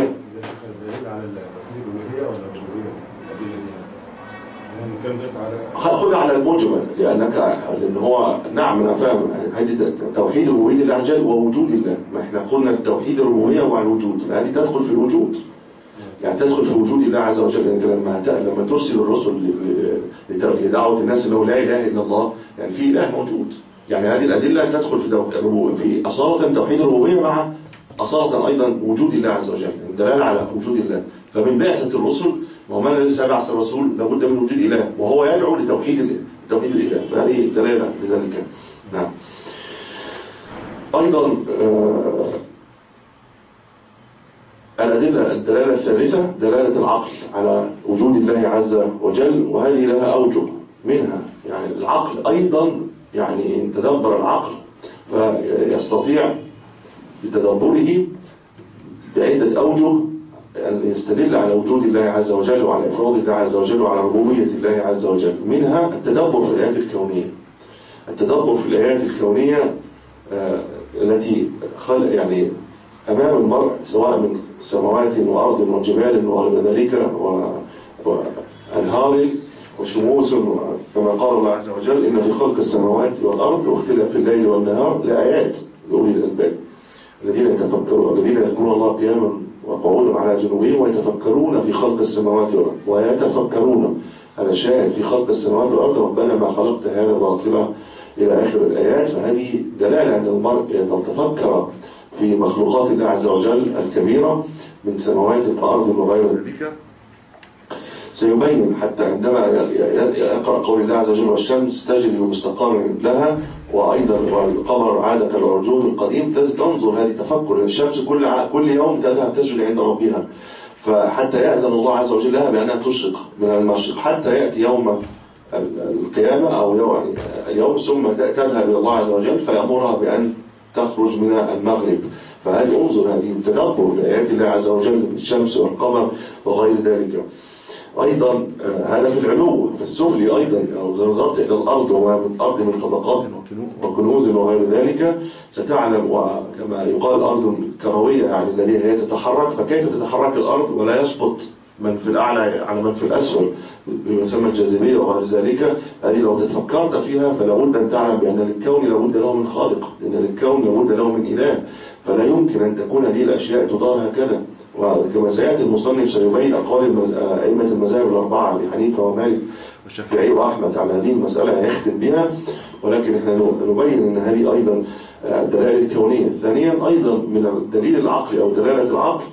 خذ على المجمل، لأنك لأن هو نعم أنا فاهم هذه توحيد الربوبية لله عز وجل ووجود الله. ما إحنا قلنا التوحيد الربوبية مع الوجود، هذه تدخل في الوجود، يعني تدخل في وجود الله عز وجل. يعني لما لما ترسل الرسل لدعوة الناس انه لا اله الا الله، يعني في اله موجود. يعني هذه الادله تدخل في في اصاله توحيد الربوبيه مع اصاله ايضا وجود الله عز وجل، الدلاله على وجود الله. فمن بعثه الرسل ومن لسه بعث الرسول لابد من وجود اله، وهو يدعو لتوحيد توحيد الاله، فهذه دلاله لذلك. نعم. ايضا آه الأدلة الدلالة الثالثة دلالة العقل على وجود الله عز وجل، وهذه لها أوجه منها. يعني العقل أيضا، يعني إن تدبر العقل فيستطيع بتدبره بعدة أوجه أن يستدل على وجود الله عز وجل وعلى إفراد الله عز وجل وعلى ربوبية الله عز وجل. منها التدبر في الآيات الكونية. التدبر في الآيات الكونية آه التي خلق يعني أمام المرء، سواء من سماوات وأرض وجبال وغير ذلك وأنهار وشموس، كما قال الله عز وجل: إن في خلق السماوات والأرض واختلاف الليل والنهار لآيات لأولي الألباب الذين يتفكرون الذين يذكرون الله قياما وقعودا على جنوبهم ويتفكرون في خلق السماوات والأرض. ويتفكرون هذا شاهد في خلق السماوات والأرض: ربنا ما خلقت هذا باطلا إلى آخر الآيات. فهذه دلالة أن المرء يتفكر في مخلوقات الله عز وجل الكبيرة من سماوات وأرض وغير ذلك. سيبين حتى عندما يقرأ قول الله عز وجل: والشمس تجري لمستقر لها، وأيضا والقمر عاد كالعرجون القديم. تنظر هذه تفكر الشمس كل كل يوم تذهب تسجد عند ربها، فحتى يأذن الله عز وجل لها بأنها تشرق من المشرق حتى يأتي يوم القيامة أو يوم اليوم ثم تذهب إلى الله عز وجل فيأمرها بأن تخرج من المغرب. فهذه انظر هذه تدبر لآيات الله عز وجل، الشمس والقمر وغير ذلك. أيضا هذا في العلو. في السفل أيضا لو نظرت إلى الأرض وما من الأرض من طبقات وكنوز وغير ذلك ستعلم. وكما يقال الأرض كروية، يعني الذي هي تتحرك، فكيف تتحرك الأرض ولا يسقط من في الأعلى على من في الأسفل بما يسمى الجاذبية وغير ذلك. هذه لو تفكرت فيها فلا بد أن تعلم بأن للكون لابد له من خالق، لأن للكون لابد له من إله. فلا يمكن أن تكون هذه الأشياء تدار هكذا. وكما سيأتي المصنف سيبين أقوال أئمة المذاهب الأربعة أبي حنيفة ومالك والشافعي وأحمد على هذه المسألة يختم بها. ولكن احنا نبين أن هذه أيضا الدلائل الكونية. ثانيا أيضا من الدليل العقلي أو دلالة العقل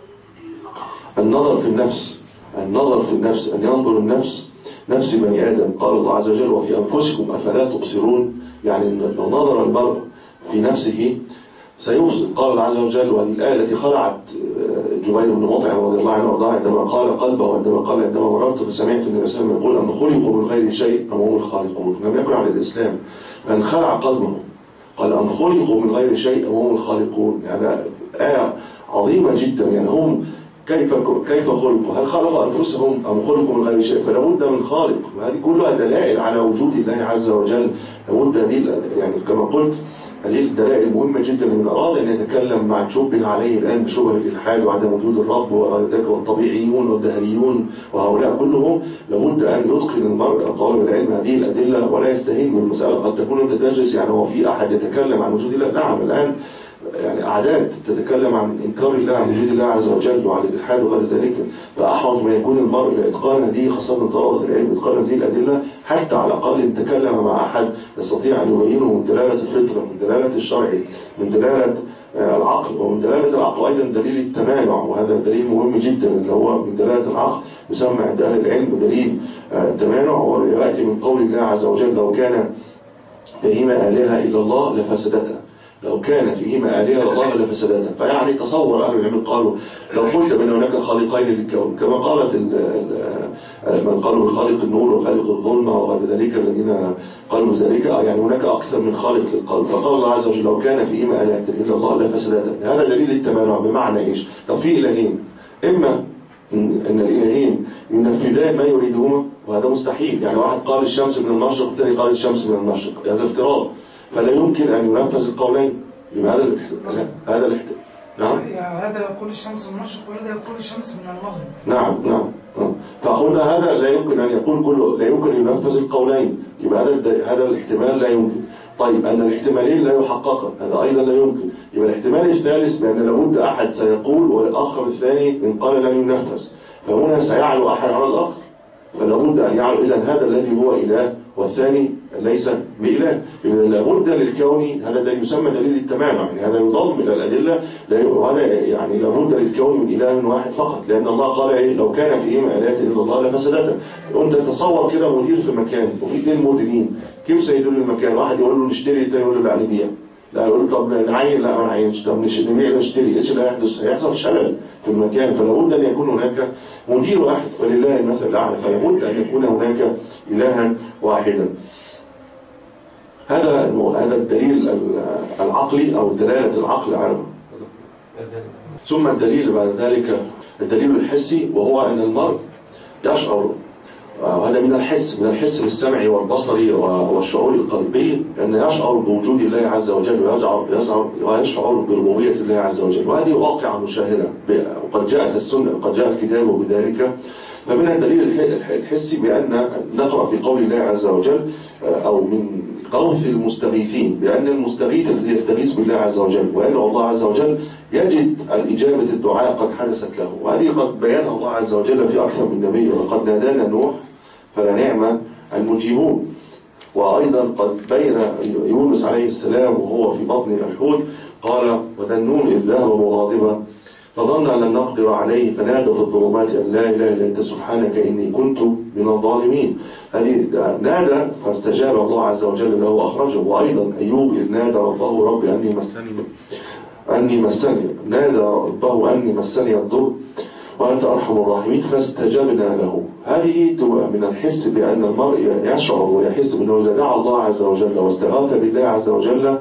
النظر في النفس. النظر في النفس، أن ينظر النفس نفس بني آدم. قال الله عز وجل: وفي أنفسكم أفلا تبصرون. يعني لو نظر المرء في نفسه سيوصل. قال الله عز وجل، وهذه الآية التي خدعت جبير بن مطعم رضي الله عنه وارضاه عندما قال قلبه، وعندما قال عندما مررت فسمعت النبي صلى الله عليه وسلم يقول أن خلقوا من غير شيء أم هم الخالقون. لم يكن على الإسلام أن خلع قلبه، قال أن خلقوا من غير شيء أم هم الخالقون. هذا آية عظيمة جدا. يعني هم كيف كيف خلقوا؟ هل خلقوا أنفسهم أم خلقوا من غير شيء؟ فلا بد من خالق. وهذه كلها دلائل على وجود الله عز وجل. لابد هذه، يعني كما قلت، هذه الدلائل مهمة جدا لمن أراد أن يتكلم مع شبه عليه الآن بشبه الإلحاد وعدم وجود الرب والطبيعيون والدهريون وهؤلاء كلهم. لابد أن يدخل المرء أو طالب العلم هذه الأدلة ولا يستهين بالمسألة. قد تكون أنت تجلس يعني هو في أحد يتكلم عن وجود الله؟ نعم، الآن يعني أعداد تتكلم عن إنكار الله، عن وجود الله عز وجل وعن الإلحاد وغير ذلك. فأحوج ما يكون المرء إلى إتقان هذه، خاصة طلبة العلم، إتقان هذه الأدلة، حتى على الأقل إن تكلم مع أحد يستطيع أن يبينه من دلالة الفطرة، من دلالة الشرع، من دلالة العقل. ومن دلالة العقل أيضا دليل التمانع، وهذا دليل مهم جدا اللي هو من دلالة العقل، يسمى عند أهل العلم دليل التمانع. ويأتي من قول الله عز وجل: لو كان فيهما آلهة إلا الله لفسدتا. لو كان فيهما آلهة إلا الله لفسدتا. فيعني تصور أهل العلم قالوا لو قلت بأن هناك خالقين للكون، كما قالت من قالوا خالق النور وخالق الظلمة وغير ذلك الذين قالوا ذلك، يعني هناك أكثر من خالق للقلب. فقال الله عز وجل: لو كان فيهما آلهة إلا الله لفسدتا. هذا دليل التمانع. بمعنى إيش؟ طب في إلهين، إما أن الإلهين ينفذان ما يريدهما، وهذا مستحيل. يعني واحد قال الشمس من المشرق والثاني قال الشمس من المشرق، هذا افتراض، فلا يمكن أن ينفذ القولين. لماذا هذا الاحتمال؟ نعم، يعني هذا يقول الشمس من المشرق وهذا يقول الشمس من المغرب. نعم نعم. فقلنا هذا لا يمكن أن يقول كله، لا يمكن أن ينفذ القولين، يبقى هذا هذا الاحتمال لا يمكن. طيب أن الاحتمالين لا يحققا، هذا أيضا لا يمكن. يبقى الاحتمال الثالث بأن لابد أحد سيقول والآخر الثاني إن قال لن ينفذ، فهنا سيعلو أحد على الآخر، فلابد أن يعلو. إذن هذا الذي هو إله والثاني ليس بإله. لابد للكون، هذا ده يسمى دليل التمانع، يعني هذا يضم إلى الأدلة. وهذا يعني لابد للكون من إله واحد فقط، لأن الله قال إيه؟ لو كان فيهما آلهة إلا الله لفسدتا. وأنت تصور كده مدير في مكان وفي اثنين مديرين، كيف سيديروا المكان؟ واحد يقول له نشتري، الثاني يقول له لا نبيع. لا يقول له طب نعين، لا ما نعينش. طب نبيع نشتري، ايش اللي هيحدث؟ هيحصل شلل في المكان. فلابد أن يكون هناك مدير واحد، ولله المثل الأعلى، فلابد أن يكون هناك إلها واحدا. هذا هذا الدليل العقلي أو دلالة العقل على. ثم الدليل بعد ذلك الدليل الحسي، وهو أن المرء يشعر، وهذا من الحس، من الحس بالسمع والبصري والشعور القلبي، أن يشعر بوجود الله عز وجل ويشعر ويشعر بربوبية الله عز وجل. وهذه واقعة مشاهدة، وقد جاءت السنة وقد جاء الكتاب بذلك. فمن الدليل الحسي بأن نقرأ في قول الله عز وجل، أو من غوث المستغيثين، بأن المستغيث الذي يستغيث بالله عز وجل ويدعو الله عز وجل يجد الإجابة الدعاء قد حدثت له. وهذه قد بيانها الله عز وجل في أكثر من نبي: ولقد نادانا نوح فلنعم المجيبون. وأيضا قد بين يونس عليه السلام وهو في بطن الحوت، قال: وذا النون إذ ذهب مغاضبا فظن أن لن نقدر عليه فنادى في الظلمات أن لا إله إلا أنت سبحانك إني كنت من الظالمين. هذه نادى فاستجاب الله عز وجل له وأخرجه. وأيضا أيوب إذ نادى ربه: رب أني مسني أني مسني نادى ربه أني مسني الضر وأنت أرحم الراحمين فاستجبنا له. هذه من الحس بأن المرء يشعر ويحس بأنه إذا دعا الله عز وجل واستغاث بالله عز وجل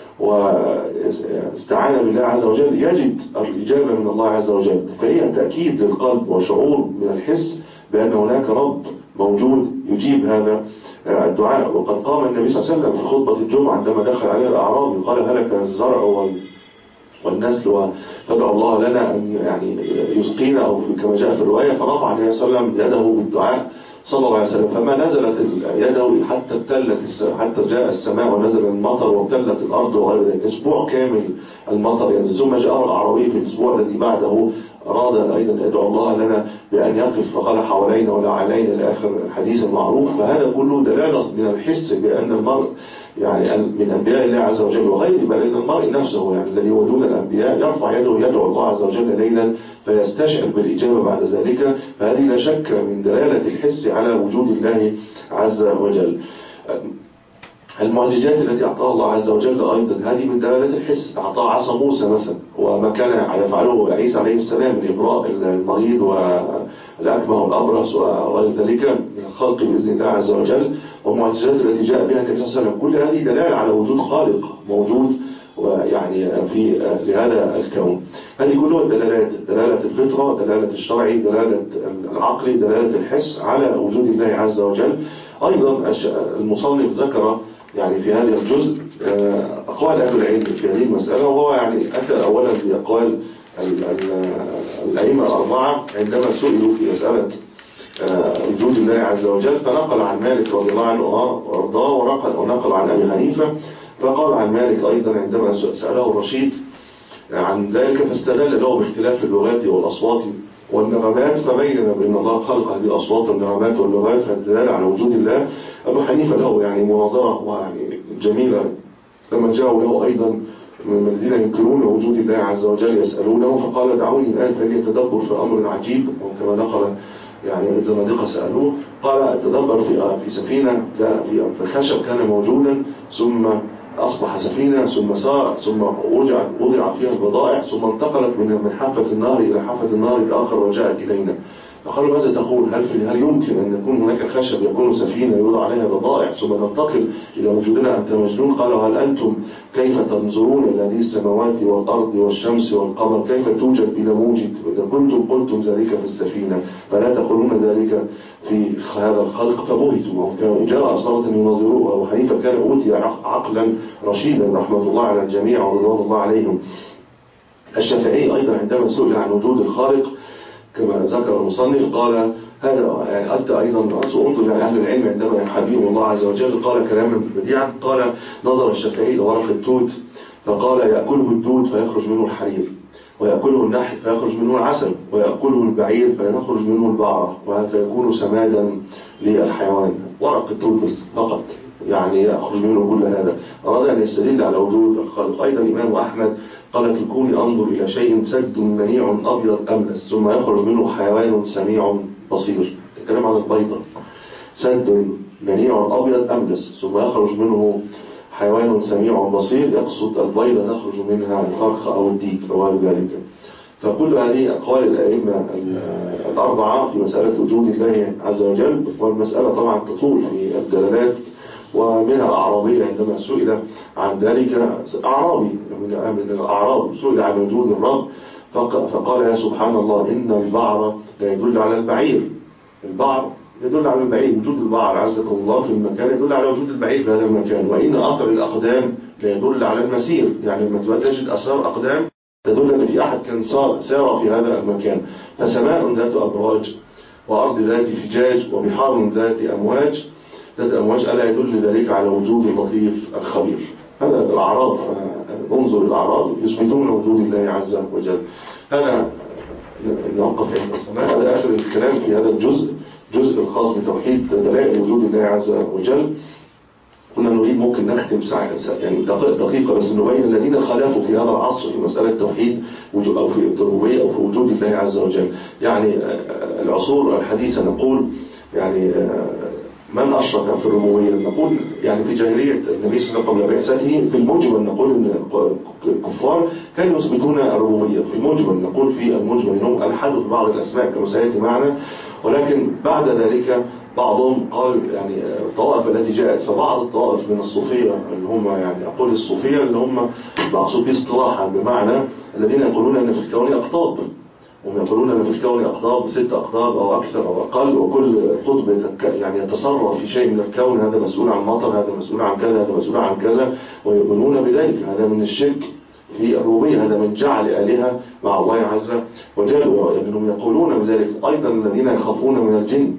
واستعان بالله عز وجل يجد الإجابة من الله عز وجل. فهي تأكيد للقلب وشعور من الحس بأن هناك رب موجود يجيب هذا الدعاء. وقد قام النبي صلى الله عليه وسلم في خطبة الجمعة عندما دخل عليه الأعرابي قال: هلك الزرع والنسل فدعا الله لنا أن يعني يسقينا، أو كما جاء في الرواية. فرفع النبي صلى الله عليه وسلم يده بالدعاء صلى الله عليه وسلم، فما نزلت يده حتى ابتلت، حتى جاء السماء ونزل المطر وابتلت الأرض وغير ذلك. أسبوع كامل المطر ينزل. ثم جاءه الأعرابي في الأسبوع الذي بعده أراد أيضا يدعو الله لنا بأن يقف فقال: حوالينا ولا علينا، لآخر الحديث المعروف. فهذا كله دلالة من الحس بأن المرء يعني من أنبياء الله عز وجل وغيره، بل إن المرء نفسه يعني الذي هو دون الأنبياء يرفع يده يدعو الله عز وجل ليلا فيستشعر بالإجابة بعد ذلك. فهذه لا شك من دلالة الحس على وجود الله عز وجل. المعجزات التي أعطاها الله عز وجل أيضا هذه من دلالة الحس. أعطاه عصا موسى مثلا، وما كان يفعله عيسى عليه السلام من إبراء المريض والأكمه والأبرص وغير ذلك من الخلق بإذن الله عز وجل، والمعجزات التي جاء بها النبي صلى الله عليه وسلم، كل هذه دلالة على وجود خالق موجود ويعني في لهذا الكون. هذه كلها الدلالات، دلالة الفطرة، دلالة الشرع، دلالة العقل، دلالة الحس على وجود الله عز وجل. أيضا المصنف ذكر يعني في هذا الجزء أقوال أهل العلم في هذه المسألة، وهو يعني أتى أولا بأقوال الأئمة الأربعة عندما سئلوا في مسألة وجود الله عز وجل، فنقل عن مالك رضي الله عنه وأرضاه، ونقل عن أبي حنيفة، فقال عن مالك أيضا عندما سأله الرشيد عن ذلك فاستدل له باختلاف اللغات والأصوات والنغمات، فبين بأن الله خلق هذه الأصوات والنغمات واللغات فالدلالة على وجود الله. أبو حنيفة له يعني مناظرة ويعني جميلة لما جاءوا له أيضا من الذين ينكرون وجود الله عز وجل يسألونه، فقال دعوني الآن فليتدبر في أمر عجيب، وكما نقل يعني الزنادقة سألوه قال أتدبر في في سفينة في خشب كان موجودا ثم أصبح سفينة ثم سار ثم وضع وضع فيها البضائع ثم انتقلت من من حافة النهر إلى حافة النهر الآخر وجاءت إلينا. فقالوا ماذا تقول؟ هل هل يمكن أن يكون هناك خشب يكون سفينة يوضع عليها بضائع ثم ننتقل إلى وجودنا؟ أنت مجنون. قالوا هل أنتم كيف تنظرون إلى هذه السماوات والأرض والشمس والقمر كيف توجد بلا موجد؟ إذا كنتم قلتم ذلك في السفينة فلا تقولون ذلك في هذا الخلق. فبهتوا وكانوا جاء أصابة ينظروه. أبو حنيفة كان أوتي عقلا رشيدا رحمة الله على الجميع ورضوان الله عليهم. الشافعي أيضا عندما سئل عن وجود الخالق كما ذكر المصنف قال هذا يعني أتى أيضا انظر إلى أهل العلم عندما يحابيهم الله عز وجل قال كلاما بديعا. قال نظر الشافعي لورق التوت فقال يأكله الدود فيخرج منه الحرير، ويأكله النحل فيخرج منه العسل، ويأكله البعير فيخرج منه البعرة، فيكون سمادا للحيوان. ورق التوت بس فقط يعني يأخرج منه كل هذا. أراد أن يستدل على وجود الخالق. أيضا الإمام أحمد قال اتركوني أنظر إلى شيء سد منيع أبيض أملس ثم يخرج منه حيوان سميع بصير. الكلام عن البيضة، سد منيع أبيض أملس ثم يخرج منه حيوان سميع بصير، يقصد البيضة تخرج منها الفرخ أو الديك أو ذلك. فكل هذه أقوال الأئمة الأربعة في مسألة وجود الله عز وجل، والمسألة طبعا تطول في الدلالات، ومنها الأعرابي عندما سئل عن ذلك أعرابي من الأعراب سئل عن وجود الرب فقال يا سبحان الله إن البعر لا يدل على البعير. البعر يدل على البعير، وجود البعر عزكم الله في المكان يدل على وجود البعير في هذا المكان. وإن أثر الأقدام لا يدل على المسير، يعني لما تجد أثار أقدام تدل أن في أحد كان سار في هذا المكان. فسماء ذات أبراج وأرض ذات فجاج وبحار ذات أمواج ذات أمواج ألا يدل ذلك على وجود اللطيف الخبير. هذا الأعراب، انظر الأعراب يثبتون وجود الله عز وجل. هذا نوقف عند الصلاة. هذا آخر الكلام في هذا الجزء، الجزء الخاص بتوحيد دلائل وجود الله عز وجل. كنا نريد ممكن نختم ساعة يعني دقيقة بس نبين الذين خالفوا في هذا العصر في مسألة التوحيد أو في الربوبية أو في وجود الله عز وجل. يعني العصور الحديثة نقول يعني من أشرك في الربوبية نقول يعني في جاهلية النبي صلى الله عليه وسلم قبل بعثته في المجمل نقول أن الكفار كانوا يثبتون الربوبية في المجمل، نقول في المجمل أنهم ألحدوا في بعض الأسماء كما سيأتي معنا، ولكن بعد ذلك بعضهم قال يعني الطوائف التي جاءت، فبعض الطوائف من الصوفية اللي هم يعني أقول الصوفية اللي هم مقصود به اصطلاحا بمعنى الذين يقولون أن في الكون أقطاب، هم يقولون أن في الكون أقطاب ست أقطاب أو أكثر أو أقل، وكل قطب يعني يتصرف في شيء من الكون، هذا مسؤول عن مطر، هذا مسؤول عن كذا، هذا مسؤول عن كذا، ويؤمنون بذلك. هذا من الشرك في الربوبية، هذا من جعل آلهة مع الله عز وجل، وهم يقولون بذلك. أيضا الذين يخافون من الجن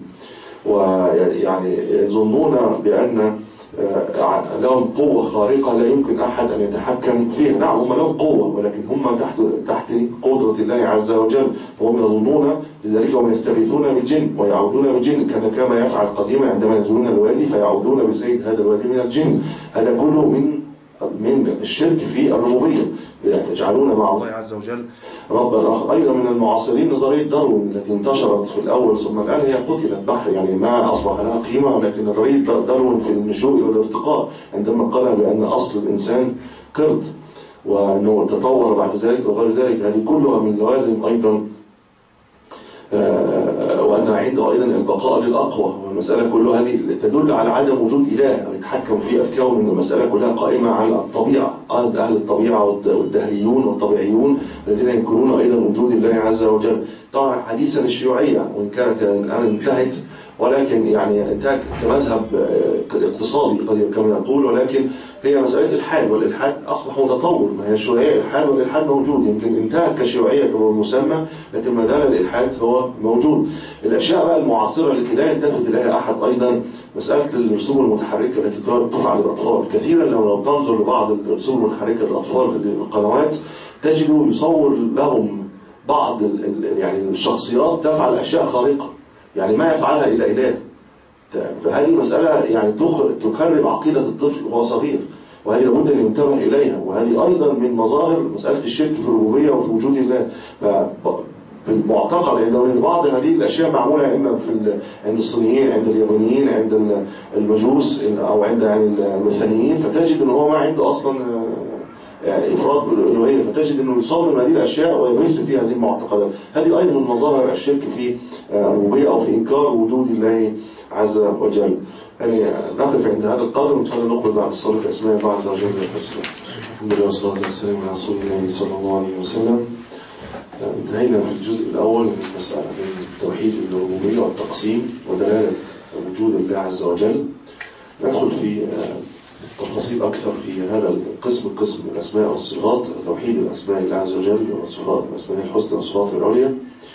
ويعني يظنون بأن لهم قوة خارقة لا يمكن أحد أن يتحكم فيها. نعم هم لهم قوة، ولكن هم تحت تحت قدرة الله عز وجل، وهم يظنون لذلك هم يستغيثون بالجن ويعوذون بالجن، كان كما يفعل قديما عندما ينزلون الوادي فيعوذون بسيد هذا الوادي من الجن. هذا كله من من الشرك في الربوبية، يجعلون مع الله عز وجل ربا آخر. أيضا من المعاصرين نظرية داروين التي انتشرت في الأول ثم الآن هي قتلت بحث، يعني ما أصبح لها قيمة، ولكن نظرية داروين في النشوء والارتقاء عندما قال بأن أصل الإنسان قرد وأنه تطور بعد ذلك وغير ذلك، هذه كلها من لوازم أيضا، آه وأن عنده أيضا البقاء للأقوى، والمسألة كلها هذه تدل على عدم وجود إله يتحكم في الكون، إن المسألة كلها قائمة على الطبيعة، أهل الطبيعة والدهريون والطبيعيون الذين ينكرون أيضا وجود الله عز وجل. طبعا حديثا الشيوعية وإن كانت الآن انتهت، ولكن يعني انتهت كمذهب اقتصادي قد كما يقول، ولكن هي مسألة الحاد، والإلحاد أصبح متطور، ما هي الشيوعية الحاد والإلحاد موجود، يمكن انتهت كشيوعية كما مسمى، لكن ما زال الإلحاد هو موجود. الأشياء بقى المعاصرة التي لا يلتفت إليها أحد أيضا مسألة الرسوم المتحركة التي تفعل للأطفال. كثيرا لو تنظر لبعض الرسوم المتحركة للأطفال في القنوات تجد يصور لهم بعض يعني الشخصيات تفعل أشياء خارقة، يعني ما يفعلها إلا إله. فهذه مسألة يعني تخرب عقيدة الطفل وهو صغير، وهذه لابد أن ينتبه إليها، وهذه أيضا من مظاهر مسألة الشرك في الربوبية وفي وجود الله. في المعتقد عند بعض هذه الأشياء معمولة إما في عند الصينيين، عند اليابانيين، عند المجوس، أو عند يعني الوثنيين، فتجد أن هو ما عنده أصلا يعني إفراد بالألوهية، فتجد أنه يصمم هذه الأشياء ويبث فيها هذه المعتقدات. هذه أيضا من مظاهر الشرك في الربوبية أو في إنكار وجود الله عز وجل. يعني نقف عند هذا القدر، وإن شاء الله نقبل بعد الصلاة في أسماء الله عز وجل الحسنى. الحمد لله والصلاة والسلام على رسول الله صلى الله عليه وسلم. انتهينا في الجزء الأول من مسألة توحيد الربوبية والتقسيم ودلالة وجود الله عز وجل. ندخل في تفاصيل أكثر في هذا القسم، قسم الأسماء والصفات، توحيد الأسماء الله عز وجل والصفات، الأسماء الحسنى والصفات العليا.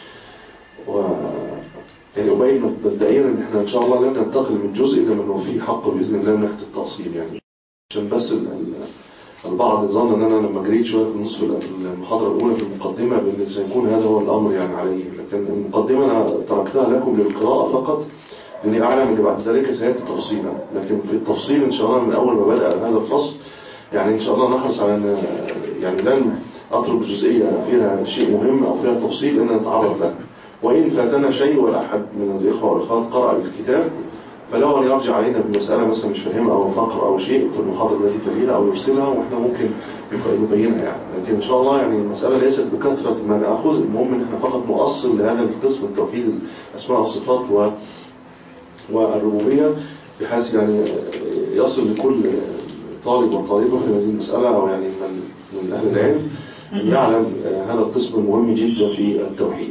و يعني أبين مبدئيا إن إحنا إن شاء الله لن ننتقل من جزء إلا من فيه حق بإذن الله من ناحية التأصيل، يعني عشان بس البعض ظن إن أنا لما جريت شوية في نصف المحاضرة الأولى في المقدمة بأن سيكون هذا هو الأمر يعني عليه، لكن المقدمة أنا تركتها لكم للقراءة فقط، لأني أعلم أن بعد ذلك سيأتي تفصيلا. لكن في التفصيل إن شاء الله من أول ما بدأ هذا الفصل يعني إن شاء الله نحرص على أن يعني لن أترك جزئية فيها شيء مهم أو فيها تفصيل إن نتعرض له. وإن فاتنا شيء والأحد من الإخوة والأخوات قرأ الكتاب فلو أن يرجع علينا بمسألة مثلا مش فاهمها أو فقر أو شيء في المحاضرة التي تليها أو يرسلها وإحنا ممكن نبينها يعني. لكن إن شاء الله يعني المسألة ليست بكثرة ما نأخذ، المهم إن إحنا فقط نؤصل لهذا القسم التوحيد الأسماء والصفات و والربوبية، بحيث يعني يصل لكل طالب وطالبة في هذه المسألة أو يعني من من أهل العلم يعلم هذا القسم المهم جدا في التوحيد.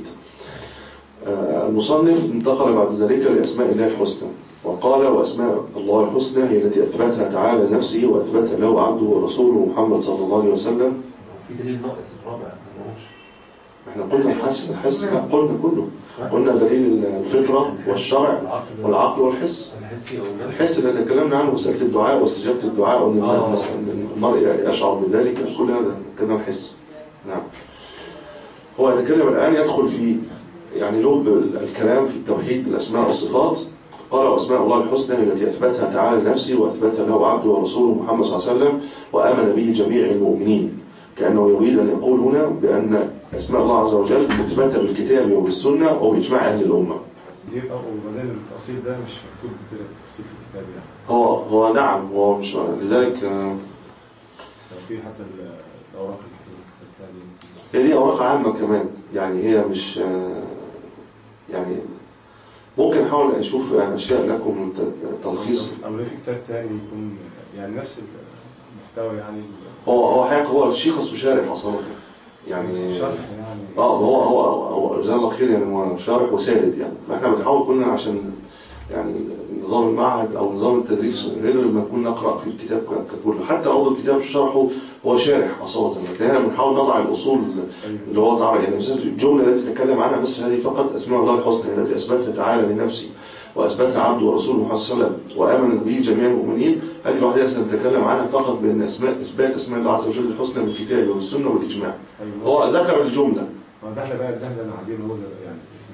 المصنف انتقل بعد ذلك لأسماء الله الحسنى وقال: وأسماء الله الحسنى هي التي أثبتها تعالى لنفسه وأثبتها له عبده ورسوله محمد صلى الله عليه وسلم. في دليل ناقص الرابع احنا قلنا الحس الحس لا قلنا كله، قلنا دليل الفطرة والشرع والعقل والحس. الحس اللي تكلمنا عنه مسألة الدعاء واستجابة الدعاء وأن المرء يشعر بذلك، كل هذا كذا الحس. نعم. هو يتكلم الآن يدخل في يعني لب الكلام في التوحيد الأسماء والصفات. قال: وأسماء الله الحسنى هي التي أثبتها تعالى لنفسه وأثبتها له عبده ورسوله محمد صلى الله عليه وسلم وآمن به جميع المؤمنين. كأنه يريد أن يقول هنا بأن أسماء الله عز وجل مثبتة بالكتاب وبالسنة وبإجماع أهل الأمة. دي وبعدين التأصيل ده مش مكتوب كده التأصيل في الكتاب يعني. هو هو نعم هو مش لذلك لو في حتى الأوراق اللي في الكتاب الثاني هي دي أوراق عامة كمان، يعني هي مش يعني ممكن أحاول أشوف يعني أشياء لكم تلخيص. أو في كتاب ثاني يكون يعني نفس المحتوى يعني. هو هو حقيقة هو الشيخ اسمه شارح أصلا يعني شرح يعني. اه هو هو هو جزاه الله خير يعني هو شارح وسارد يعني. احنا بنحاول كلنا عشان يعني نظام المعهد او نظام التدريس غير لما نكون نقرا في الكتاب ككل، حتى عضو الكتاب شرحه هو شارح اصلا، لكن احنا بنحاول نضع الاصول اللي هو تعرف يعني مثلا الجمله التي تتكلم عنها بس هذه فقط اسماء الله الحسنى التي اثبتها تعالى لنفسه واثبتها عبده ورسوله محمد صلى الله عليه وسلم وامن به جميع المؤمنين. هذه الوحده سنتكلم عنها فقط بان اسماء اثبات اسماء الله عز وجل الحسنى بالكتاب والسنه والاجماع. هو ذكر الجمله. ما ده احنا بقى ده اللي عايزين نقول يعني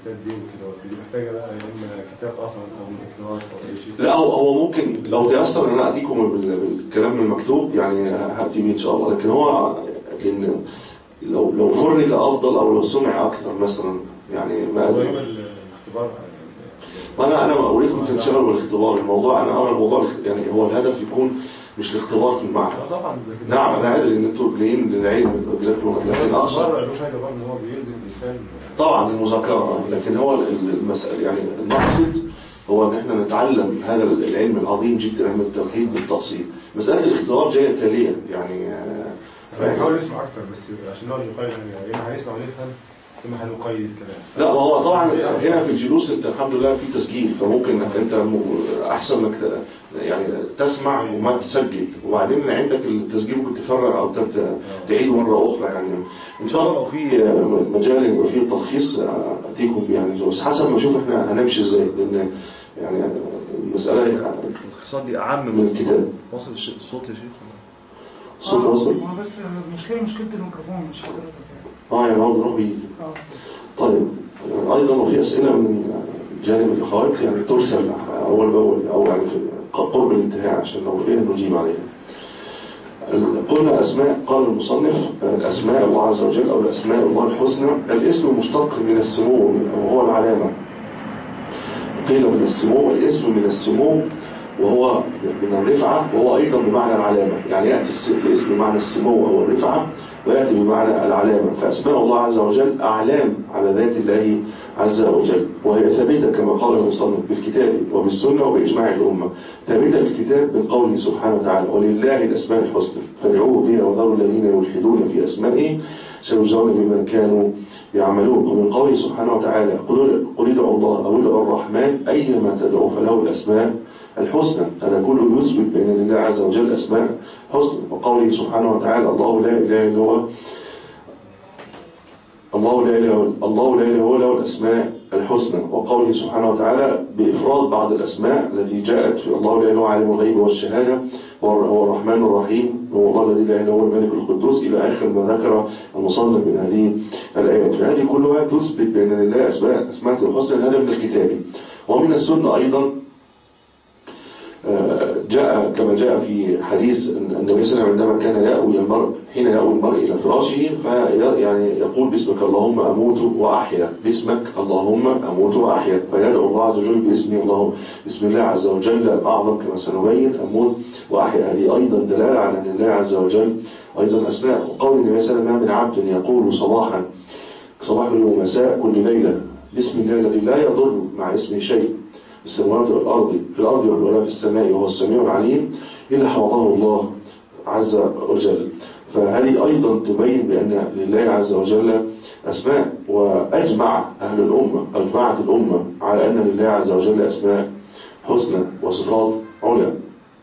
الكتاب دي وكده، دي محتاجه بقى يا اما كتاب اخر او اكرار او اي شيء؟ لا هو هو ممكن لو تيسر ان انا اتيكم بالكلام المكتوب يعني هاتي بيه ان شاء الله، لكن هو لان لو لو فرج افضل او لو سمع اكثر مثلا يعني ما هو يوم الاختبار ما انا انا اريدكم تنشغلوا بالاختبار. الموضوع انا ارى الموضوع يعني هو الهدف يكون مش الاختبار في المعهد. طبعا نعم انا قادر ان انتوا جايين للعلم لكن اقصد له فايده برضه ان هو بيلزم الانسان طبعا المذاكره، لكن هو المسألة يعني المقصد هو ان احنا نتعلم هذا العلم العظيم جدا، علم التوحيد بالتفصيل. مساله الاختبار جايه تاليه يعني هنحاول نسمع اكتر بس عشان نقعد نقيم، يعني اما هنسمع ونفهم اما هنقيم الكلام. لا ما هو طبعا هنا في الجلوس انت الحمد لله في تسجيل، فممكن انك انت احسن انك يعني تسمع وما تسجل، وبعدين عندك التسجيل ممكن تفرغ او تعيده مره اخرى. يعني ان شاء الله لو في مجال يبقى فيه تلخيص اتيكم بيه يعني، بس حسب ما اشوف احنا هنمشي ازاي، لان يعني المساله التلخيصات دي اعم من الكتاب. واصل الصوت يا شيخ؟ الصوت واصل؟ اه بس المشكله مشكله الميكروفون مش حضرتك يعني. اه يعني هو بيروح ويجي. اه طيب ايضا لو في اسئله من جانب الاخوات يعني ترسل اول باول او يعني في قرب الانتهاء عشان لو ايه نجيب عليها. قلنا اسماء، قال المصنف الاسماء الله عز وجل او الاسماء الله الحسنى، الاسم مشتق من السمو وهو العلامه. قيل من السمو، الاسم من السمو وهو من الرفعه وهو ايضا بمعنى العلامه، يعني ياتي الاسم بمعنى السمو او الرفعه وياتي بمعنى العلامه. فاسماء الله عز وجل اعلام على ذات الله عز وجل، وهي ثابته كما قال المصنف بالكتاب وبالسنه وباجماع الامه. ثابته بالكتاب من قوله سبحانه وتعالى ولله الاسماء الحسنى فادعوه بها وذروا الذين يلحدون في اسمائه سيجزون بما كانوا يعملون. ومن قوله سبحانه وتعالى قل ادعوا الله او ادعوا الرحمن ايما تدعوا فله الاسماء الحسنى. هذا كله يثبت بان لله عز وجل اسماء حسنى. وقوله سبحانه وتعالى الله لا اله الا هو الله لا اله الله لا اله الا هو له الاسماء الحسنى. وقوله سبحانه وتعالى بافراد بعض الاسماء التي جاءت في الله لا اله الا هو عالم الغيب والشهاده هو الرحمن الرحيم هو الله الذي لا اله الا هو الملك القدوس الى اخر ما ذكر المصنف من هذه الايات. فهذه كلها تثبت بان لله اسماء اسماء الحسنى. هذا من الكتاب. ومن السنه ايضا جاء كما جاء في حديث النبي صلى الله عليه وسلم عندما كان يأوي المرء حين يأوي المرء إلى فراشه يعني يقول باسمك اللهم أموت وأحيا، باسمك اللهم أموت وأحيا، فيدعو الله عز وجل باسمه اللهم بسم الله عز وجل الأعظم كما سنبين أموت وأحيا. هذه أيضا دلالة على أن الله عز وجل أيضا أسماء. وقول النبي صلى الله عليه وسلم من عبد يقول صباحا صباح ومساء كل ليلة بسم الله الذي لا يضر مع اسمه شيء في السماوات والأرض في الأرض ولا في السماء وهو السميع العليم إلا حفظه الله عز وجل. فهذه أيضا تبين بأن لله عز وجل أسماء. وأجمع أهل الأمة أجمعت الأمة على أن لله عز وجل أسماء حسنى وصفات علا.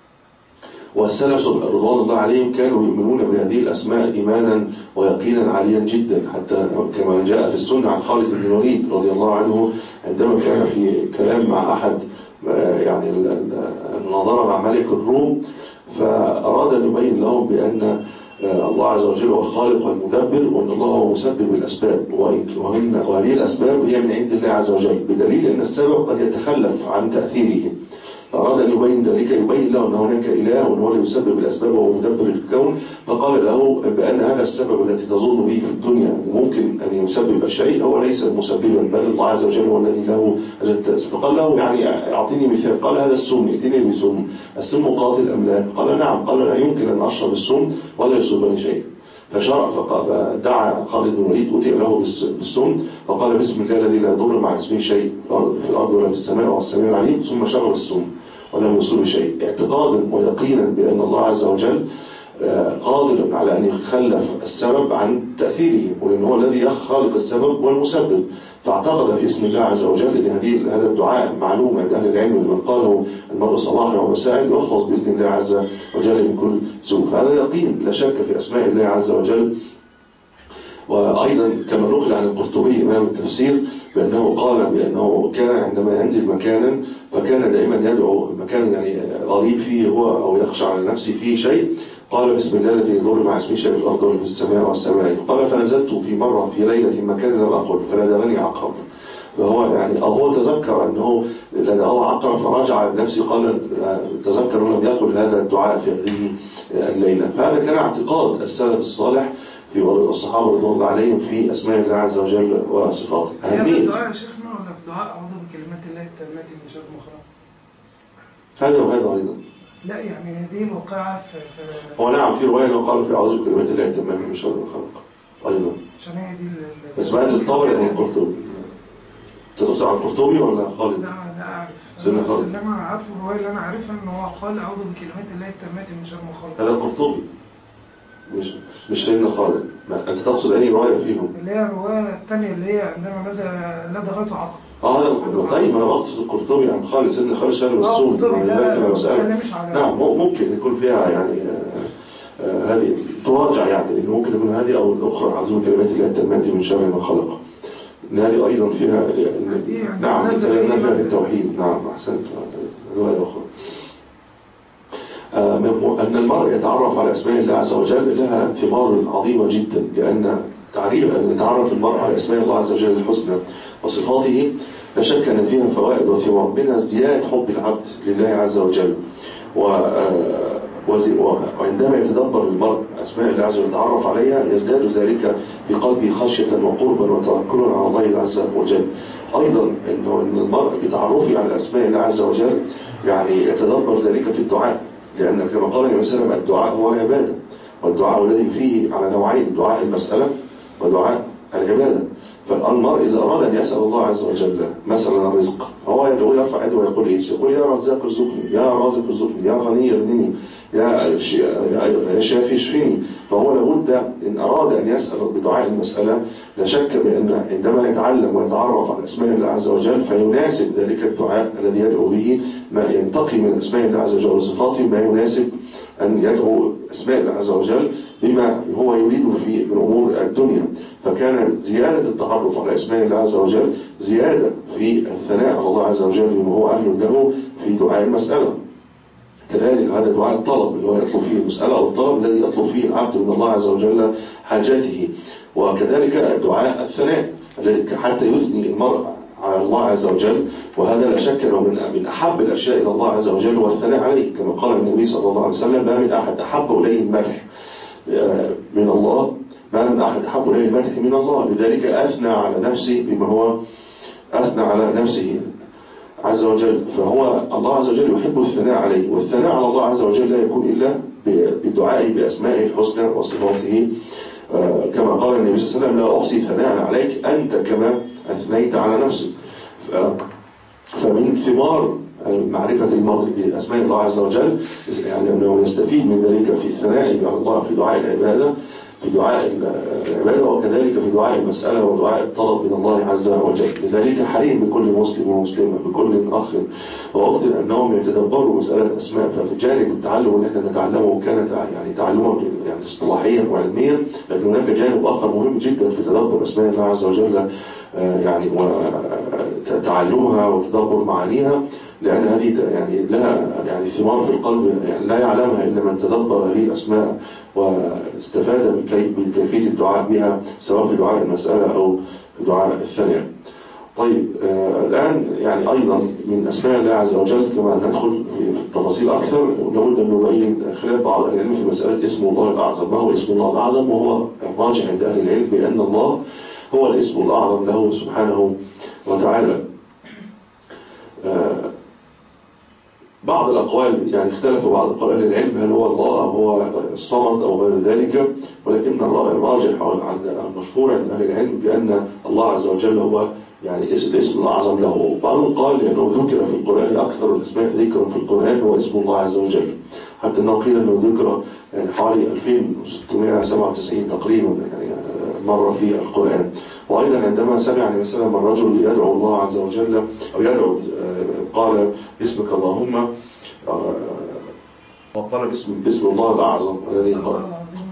والسلف رضوان الله عليهم كانوا يؤمنون بهذه الأسماء إيمانا ويقينا عاليا جدا، حتى كما جاء في السنة عن خالد بن الوليد رضي الله عنه عندما كان في كلام مع أحد يعني المناظرة مع ملك الروم، فأراد أن يبين لهم بأن الله عز وجل هو الخالق والمدبر وأن الله هو مسبب الأسباب، وهذه الأسباب هي من عند الله عز وجل، بدليل أن السبب قد يتخلف عن تأثيره. فأراد أن يبين ذلك، يبين له أن هناك إله وأن هو اللي يسبب الأسباب وهو مدبر الكون. فقال له بأن هذا السبب الذي تظن به في الدنيا ممكن أن يسبب شيء هو ليس مسببا، بل الله عز وجل هو الذي له أجل. فقال له يعني أعطيني مثال. قال هذا السم، ائتني بسم، السم قاتل أم لا؟ قال نعم. قال لا يمكن أن أشرب السم ولا يصيبني شيء. فشرع فدعا خالد بن الوليد أتي له بالسم فقال بسم الله الذي لا يضر مع اسمه شيء في الأرض ولا في السماء وهو السميع العليم، ثم شرب السم ولم يصيب شيء، اعتقادا ويقينا بأن الله عز وجل قادر على أن يخلف السبب عن تأثيره، وأن هو الذي خالق السبب والمسبب. فاعتقد في اسم الله عز وجل أن هذه هذا الدعاء معلوم عند أهل العلم، من قاله المرء صباحا ومساء يحفظ بإذن الله عز وجل من كل سوء. فهذا يقين لا شك في أسماء الله عز وجل. وأيضا كما نقل عن القرطبي إمام التفسير بأنه قال بأنه كان عندما ينزل مكانا فكان دائما يدعو مكان يعني غريب فيه هو أو يخشى على نفسه فيه شيء، قال بسم الله الذي يضر مع اسمه شيء في الأرض ولا في السماء والسماء. قال فنزلت في مرة في ليلة مكان لم أقل فلدغني عقرب فهو يعني أو هو تذكر أنه لأنه هو عقر فرجع بنفسه قال تذكر ولم يقل هذا الدعاء في هذه الليلة. فهذا كان اعتقاد السلف الصالح في الصحابة رضوان الله عليهم في أسماء الله عز وجل وصفاته. أهمية الدعاء يا شيخنا ولا في دعاء أعوذ بكلمات الله التامات من شر ما خلق؟ هذا وهذا أيضا. لا يعني دي موقعة في, في هو نعم في رواية أنه قال في أعوذ بكلمات الله التامات من شر ما خلق أيضا. عشان هي دي بس بعد الطبر يعني القرطبي. تدرس على القرطبي ولا خالد؟ لا لا أعرف. سنة بس خالد. اللي أنا عارفه الرواية اللي أنا عارفها إن هو قال أعوذ بكلمات الله التامات من شر ما خلق. هذا القرطبي. مش مش سيدنا خالد. أنت تقصد أي رواية فيهم؟ اللي هي الرواية الثانية اللي هي عندما نزل لا ضغط عقل. اه هذا طيب انا بقصد القرطبي عن خالد سيدنا خالد شهر والسود نعم ممكن يكون فيها يعني آه آه هذه تراجع يعني لأن ممكن تكون هذه او الاخرى عزوم كلمات الله التامات من شر ما خلق. هذه ايضا فيها يعني نعم تكلمنا فيها في التوحيد. نعم احسنت روايه اخرى. آه ان المرء يتعرف على اسماء الله عز وجل لها ثمار عظيمه جدا لان تعريف ان يتعرف المرء على اسماء الله عز وجل الحسنى وصفاته لا شك أن فيها فوائد وثمار منها ازدياد حب العبد لله عز وجل وعندما يتدبر المرء أسماء الله عز وجل يتعرف عليها يزداد ذلك في قلبه خشية وقربا وتوكلا على الله عز وجل. أيضا أنه المرء بتعرفه على أسماء الله عز وجل يعني يتدبر ذلك في الدعاء لأن كما قال النبي صلى الله عليه وسلم الدعاء هو العبادة والدعاء الذي فيه على نوعين دعاء المسألة ودعاء العبادة. فالمرء إذا أراد أن يسأل الله عز وجل مثلا الرزق هو يدعو يرفع يده ويقول إيش؟ يقول يا رزاق ارزقني يا رازق ارزقني يا غني اغنني يا يا شافي اشفيني. فهو لابد إن أراد أن يسأل بدعاء المسألة لا شك بأن عندما يتعلم ويتعرف على أسماء الله عز وجل فيناسب ذلك الدعاء الذي يدعو به ما ينتقي من أسماء الله عز وجل وصفاته ما يناسب أن يدعو أسماء الله عز وجل بما هو يريد في من أمور الدنيا. فكان زيادة التعرف على أسماء الله عز وجل زيادة في الثناء على الله عز وجل بما هو أهل له في دعاء المسألة. كذلك هذا دعاء الطلب اللي هو يطلب فيه المسألة أو الطلب الذي يطلب فيه العبد من الله عز وجل حاجاته. وكذلك دعاء الثناء الذي حتى يثني المرء على الله عز وجل وهذا لا شك أنه من من أحب الأشياء إلى الله عز وجل والثناء عليه كما قال النبي صلى الله عليه وسلم ما من أحد أحب إليه المدح من الله ما من أحد أحب إليه المدح من الله. لذلك أثنى على نفسه بما هو أثنى على نفسه عز وجل. فهو الله عز وجل يحب الثناء عليه والثناء على الله عز وجل لا يكون إلا بدعائه بأسمائه الحسنى وصفاته كما قال النبي صلى الله عليه وسلم لا أحصي ثناء عليك أنت كما أثنيت على نفسك. فمن ثمار معرفة المرء بأسماء الله عز وجل يعني أنه يستفيد من ذلك في الثناء على الله في دعاء العبادة في دعاء العبادة وكذلك في دعاء المسألة ودعاء الطلب من الله عز وجل. لذلك حريم بكل مسلم ومسلمة بكل أخ وأخت أنهم يتدبروا مسألة الأسماء. ففي جانب التعلم اللي احنا نتعلمه كانت يعني تعلما يعني اصطلاحيا وعلميا لكن هناك جانب آخر مهم جدا في تدبر أسماء الله عز وجل يعني وتعلمها وتدبر معانيها لأن هذه يعني لها يعني ثمار في القلب يعني لا يعلمها إلا من تدبر هذه الأسماء واستفاد بكيفية الدعاء بها سواء في دعاء المسألة أو في دعاء الثناء. طيب آه الآن يعني أيضا من أسماء الله عز وجل كما ندخل في التفاصيل أكثر لابد أن نبين خلاف بعض العلم في مسألة اسم الله الأعظم. ما هو اسم الله الأعظم؟ وهو الراجح عند أهل العلم بأن الله هو الاسم الأعظم له سبحانه وتعالى. آه بعض الأقوال يعني اختلف بعض أقوال أهل العلم هل هو الله هو الصمد أو غير ذلك ولكن الراجح عند المشهور عند أهل العلم بأن الله عز وجل هو يعني الاسم الأعظم له. بعضهم قال لأنه ذكر في القرآن أكثر الأسماء ذكرا في القرآن هو اسم الله عز وجل حتى أنه قيل أنه ذكر يعني حوالي ألفين وستمائة وسبعة وتسعين تقريبا يعني مرة في القرآن. وأيضا عندما سمع مثلا الرجل يدعو الله عز وجل أو يدعو قال اسمك اللهم وقال باسم باسم الله الأعظم الذي قال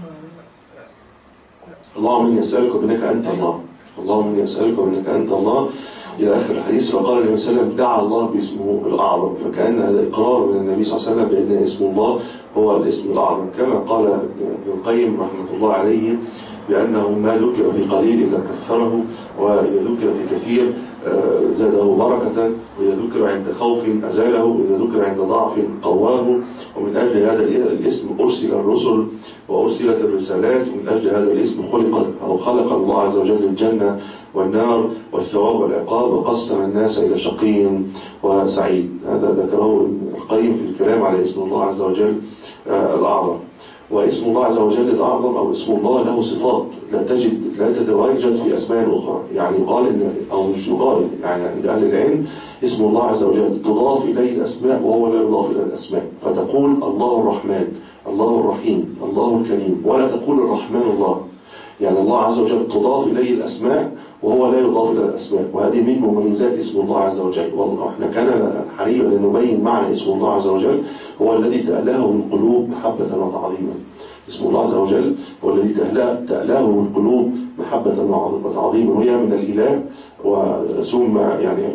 اللهم إني أسألك بأنك أنت الله اللهم إني أسألك بأنك أنت الله إلى آخر الحديث. فقال النبي صلى الله عليه وسلم دعا الله باسمه الأعظم فكأن هذا إقرار من النبي صلى الله عليه وسلم بأن اسم الله هو الاسم الأعظم كما قال ابن القيم رحمة الله عليه بأنه ما ذكر في قليل إلا كثره وإذا ذكر في كثير زاده بركة، وإذا ذكر عند خوف أزاله، وإذا ذكر عند ضعف قواه. ومن أجل هذا الاسم أرسل الرسل وأرسلت الرسالات، ومن أجل هذا الاسم خلق أو خلق الله عز وجل الجنة والنار والثواب والعقاب، وقسم الناس إلى شقي وسعيد. هذا ذكره القيم في الكلام على اسم الله عز وجل الأعظم. واسم الله عز وجل الأعظم أو اسم الله له صفات لا تجد لا تتواجد في أسماء أخرى. يعني يقال إن أو مش يقال يعني عند أهل العلم اسم الله عز وجل تضاف إليه الأسماء وهو لا يضاف إلى الأسماء، فتقول الله الرحمن، الله الرحيم، الله الكريم، ولا تقول الرحمن الله. يعني الله عز وجل تضاف إليه الأسماء وهو لا يضاف إلى الأسماء، وهذه من مميزات اسم الله عز وجل. وإحنا كان حريا أن نبين معنى اسم الله عز وجل، هو الذي تألهه القلوب محبة وتعظيما. اسم الله عز وجل هو الذي تألهه القلوب محبة وتعظيما، وهي من الإله، وثم يعني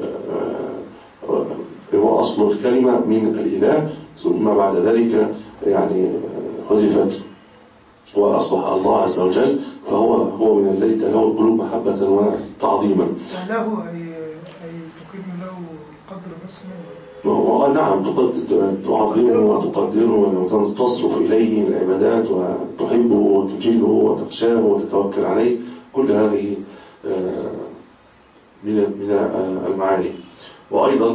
هو أصل الكلمة من الإله، ثم بعد ذلك يعني حذفت وأصبح الله عز وجل، فهو هو من الذي تألهه القلوب محبة وتعظيما. تألهه أي أي تقيم له قدر اسمه. نعم، تعظمه وتقدره وتصرف إليه العبادات وتحبه وتجله وتخشاه وتتوكل عليه. كل هذه من من المعاني. وأيضا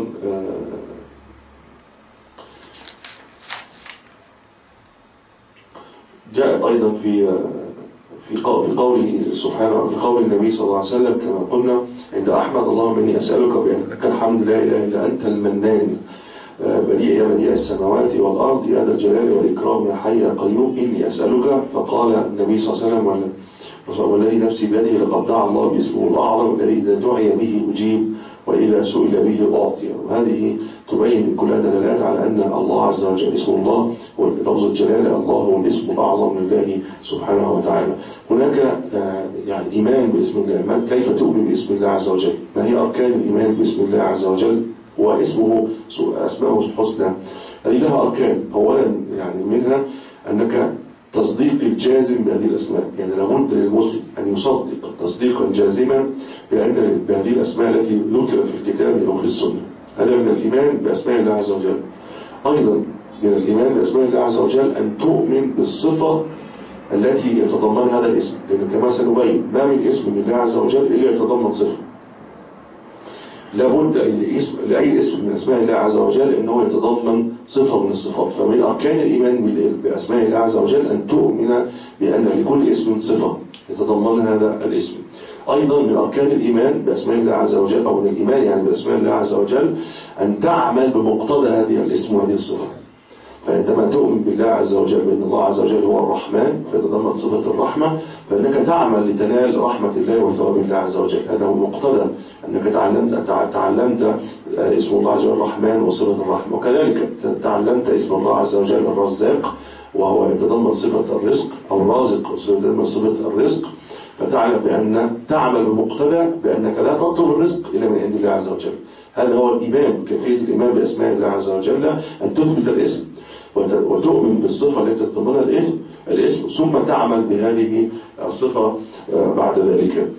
جاءت أيضا في في قوله سبحانه، في قول النبي صلى الله عليه وسلم كما قلنا عند أحمد: اللهم إني أسألك بأنك الحمد لا إله إلا أنت المنان بديع يا بديع السماوات والأرض يا ذا الجلال والإكرام يا حي يا قيوم إني أسألك. فقال النبي صلى الله عليه وسلم: والذي نفسي بيده لقد دعا الله باسمه الأعظم الذي إذا دعي به أجيب وإذا سئل به أعطي. وهذه تبين كلها دلالات على أن الله عز وجل اسم الله ولفظ الجلالة الله هو الاسم الأعظم لله سبحانه وتعالى. هناك يعني إيمان باسم الله، كيف تؤمن باسم الله عز وجل؟ ما هي أركان الإيمان باسم الله عز وجل؟ واسمه أسماءه الحسنى هذه لها أركان. أولا يعني منها أنك تصديق الجازم بهذه الأسماء، يعني لابد للمسلم أن يصدق تصديقا جازما بأن بهذه الأسماء التي ذكرت في الكتاب أو في السنة. هذا من الإيمان بأسماء الله عز وجل. أيضا من الإيمان بأسماء الله عز وجل أن تؤمن بالصفة التي يتضمن هذا الاسم، لأن كما سنبين ما من اسم لله عز وجل إلا يتضمن صفة. لابد الاسم لأي اسم من أسماء الله عز وجل أنه يتضمن صفة من الصفات. فمن أركان الإيمان بأسماء الله عز وجل أن تؤمن بأن لكل اسم صفة يتضمن هذا الاسم. أيضا من أركان الإيمان بأسماء الله عز وجل أو من الإيمان يعني بأسماء الله عز وجل أن تعمل بمقتضى هذه الاسم وهذه الصفة. فعندما تؤمن بالله عز وجل بأن الله عز وجل هو الرحمن فيتضمن صفة الرحمة، فإنك تعمل لتنال رحمة الله وثواب الله عز وجل. هذا هو مقتضى أنك تعلمت تعلمت اسم الله عز وجل الرحمن وصفة الرحمة. وكذلك تعلمت اسم الله عز وجل الرزاق وهو يتضمن صفة الرزق، أو الرازق يتضمن صفة الرزق، فتعلم بأن تعمل بمقتضى بأنك لا تطلب الرزق إلا من عند الله عز وجل. هذا هو الإيمان، كيفية الإيمان بأسماء الله عز وجل أن تثبت الاسم وتؤمن بالصفة التي تتضمنها الاسم الاسم ثم تعمل بهذه الصفة بعد ذلك.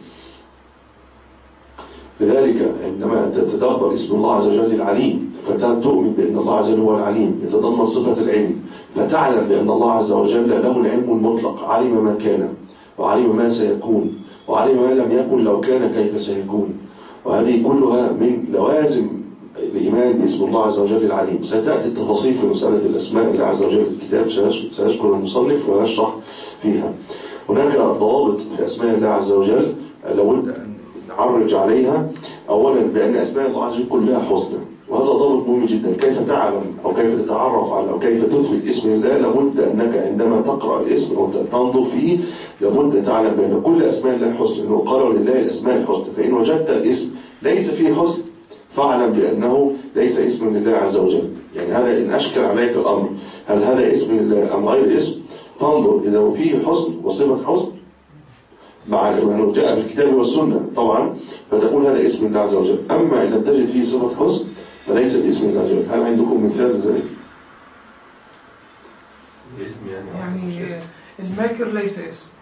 لذلك عندما تتدبر اسم الله عز وجل العليم فتؤمن بأن الله عز وجل هو العليم يتضمن صفة العلم، فتعلم بأن الله عز وجل له العلم المطلق، علم ما كان وعلم ما سيكون وعلم ما لم يكن لو كان كيف سيكون. وهذه كلها من لوازم الإيمان باسم الله عز وجل العليم. ستأتي التفاصيل في مسألة الأسماء الله عز وجل الكتاب سيذكر المصنف ويشرح فيها. هناك ضوابط في أسماء الله عز وجل لابد أن نعرج عليها. أولا بأن أسماء الله عز وجل كلها حسنى، وهذا ضابط مهم جدا. كيف تعلم أو كيف تتعرف على أو كيف تثبت اسم الله؟ لابد أنك عندما تقرأ الاسم أو تنظر فيه لابد أن تعلم بأن كل أسماء الله حسنى، إنه قالوا لله الأسماء الحسنى. فإن وجدت الاسم ليس فيه حسن فاعلم بأنه ليس اسم لله عز وجل. يعني هذا إن أشكل عليك الأمر هل هذا اسم لله أم غير اسم، فانظر إذا فيه حسن وصفة حسن مع أنه جاء في الكتاب والسنة طبعا فتقول هذا اسم الله عز وجل. أما إن لم تجد فيه صفة حسن فليس الاسم الله عز وجل. هل عندكم مثال لذلك؟ الاسم يعني يعني الماكر ليس اسم،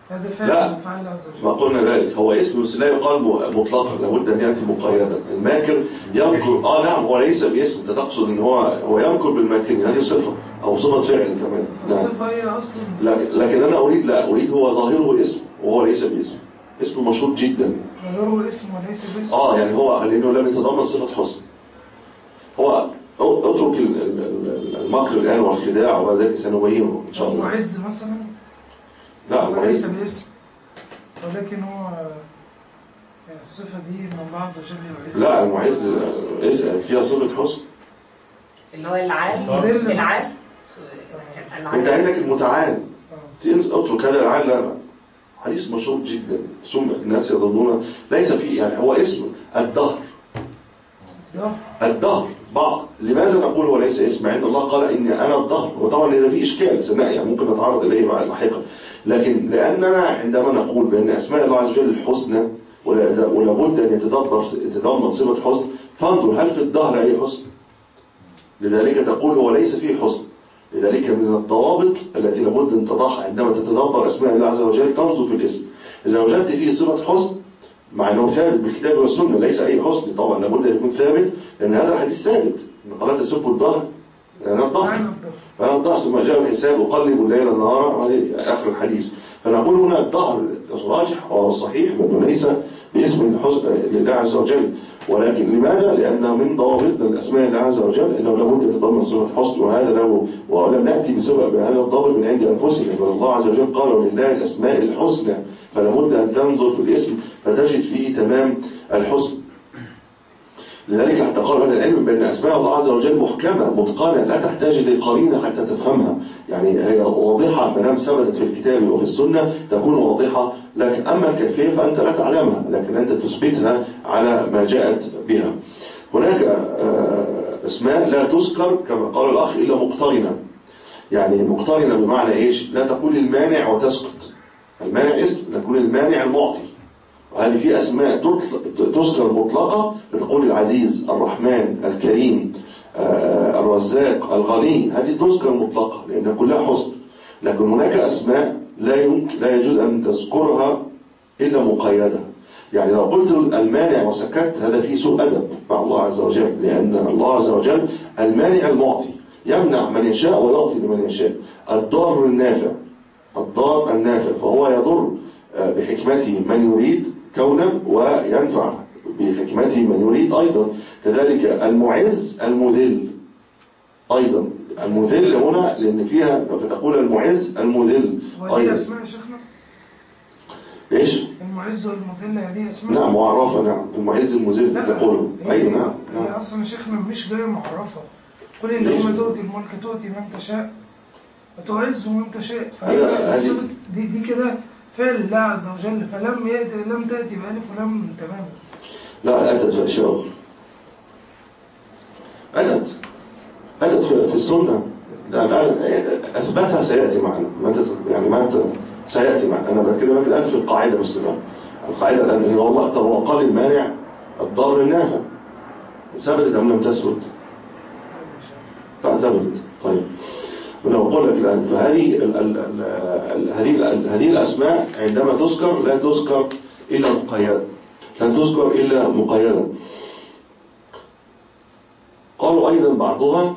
هذا فعل لا. من أفعال الله عز وجل. ما قلنا ذلك، هو اسم بس لا يقال مطلقا، لابد ان ياتي مقيدا. الماكر يمكر، اه نعم، هو ليس باسم. انت تقصد ان هو هو يمكر بالماكرين، هذه صفه او صفه فعل كمان. الصفه هي اصلا لكن, لكن انا اريد لا اريد هو ظاهره اسم وهو ليس باسم. اسم مشهور جدا. ظاهره اسم وليس باسم. اه يعني هو لانه لم يتضمن صفه حسن. هو اترك المكر الان والخداع وبعد ذلك سنبينه ان شاء الله. المعز مثلا لا هو المعز ليس باسم، ولكن هو يعني الصفه دي من الله عز وجل يعز. لا المعز فيها صفه حسن. اللي هو العال. العال انت عندك المتعال، اترك هذا العال. لا لا حديث مشهور جدا، ثم الناس يظنون ليس فيه، يعني هو اسم الدهر. الدهر بعض. لماذا نقول هو ليس اسم؟ عند الله قال اني انا الدهر، وطبعا هذا فيه اشكال سنائي يعني ممكن نتعرض اليه بعد لاحقا، لكن لاننا عندما نقول بان اسماء الله عز وجل الحسنى ولابد ان يتدبر يتضمن صفه حسن، فانظر هل في الدهر اي حسن؟ لذلك تقول هو ليس فيه حسن. لذلك من الضوابط التي لابد ان تضعها عندما تتدبر اسماء الله عز وجل تنظر في الاسم. اذا وجدت فيه صفه حسن مع انه ثابت بالكتاب والسنه، ليس اي حسن طبعا، لابد ان يكون ثابت، لان هذا الحديث ثابت ان قال تسبوا الدهر انا الدهر فانا الدهر ثم جاء الحساب اقلب الليل النهار اخر الحديث. فنقول هنا الدهر الراجح والصحيح بانه ليس باسم لله عز وجل، ولكن لماذا؟ لأنه من ضوابطنا الأسماء الله عز وجل أنه لابد أن يتضمن صفة حسن، وهذا له ولم نأتي بسبب بهذا الضابط من عند أنفسنا، بل الله عز وجل قال ولله الأسماء الحسنى، فلابد أن تنظر في الاسم فتجد فيه تمام الحسن. لذلك حتى قال أهل العلم بأن أسماء الله عز وجل محكمة متقنة لا تحتاج لقرينة حتى تفهمها، يعني هي واضحة ما دام ثبتت في الكتاب وفي السنة تكون واضحة، لكن أما الكيفية فأنت لا تعلمها، لكن أنت تثبتها على ما جاءت بها. هناك أسماء لا تذكر كما قال الأخ إلا مقترنة، يعني مقترنة بمعنى إيش؟ لا تقول المانع وتسكت. المانع اسم، نقول المانع المعطي. وهذه في أسماء تذكر مطلقة، فتقول العزيز، الرحمن، الكريم، الرزاق، الغني، هذه تذكر مطلقة لأن كلها حسن. لكن هناك أسماء لا يمكن لا يجوز أن تذكرها إلا مقيدة. يعني لو قلت المانع وسكت هذا فيه سوء أدب مع الله عز وجل، لأن الله عز وجل المانع المعطي، يمنع من يشاء ويعطي لمن يشاء. الضار النافع، الضار النافع، فهو يضر بحكمته من يريد كونا وينفع بحكمته من يريد أيضا. كذلك المعز المذل أيضا، المذل هنا لأن فيها فتقول المعز المذل أيضا. اسماء يا شيخنا؟ إيش؟ المعز والمذل هذه اسماء؟ نعم معرفة. نعم المعز المذل تقوله. أيوة نعم. هي أصلا يا شيخنا مش جاية معرفة. قل اللهم تؤتي الملك تؤتي من تشاء وتعز من تشاء. فهي دي دي كده فعل الله عز وجل، فلم يأتي لم تأتي بألف ولم تماما. لا أتت في أشياء أخرى. أتت أتت في السنة، أثبتها سيأتي معنا، ما يعني ما سيأتي معنا. أنا بكلمك الآن في القاعدة بس الآن. القاعدة الآن إن الله طب وقال المانع الضار النافع، ثبتت أم لم تثبت؟ لا ثبتت. طيب ولو أقول لك الآن فهذه ال ال ال هذه هذه الأسماء عندما تذكر لا تذكر إلا مقيدة، لا تذكر إلا مقيدة. قالوا أيضا بعضها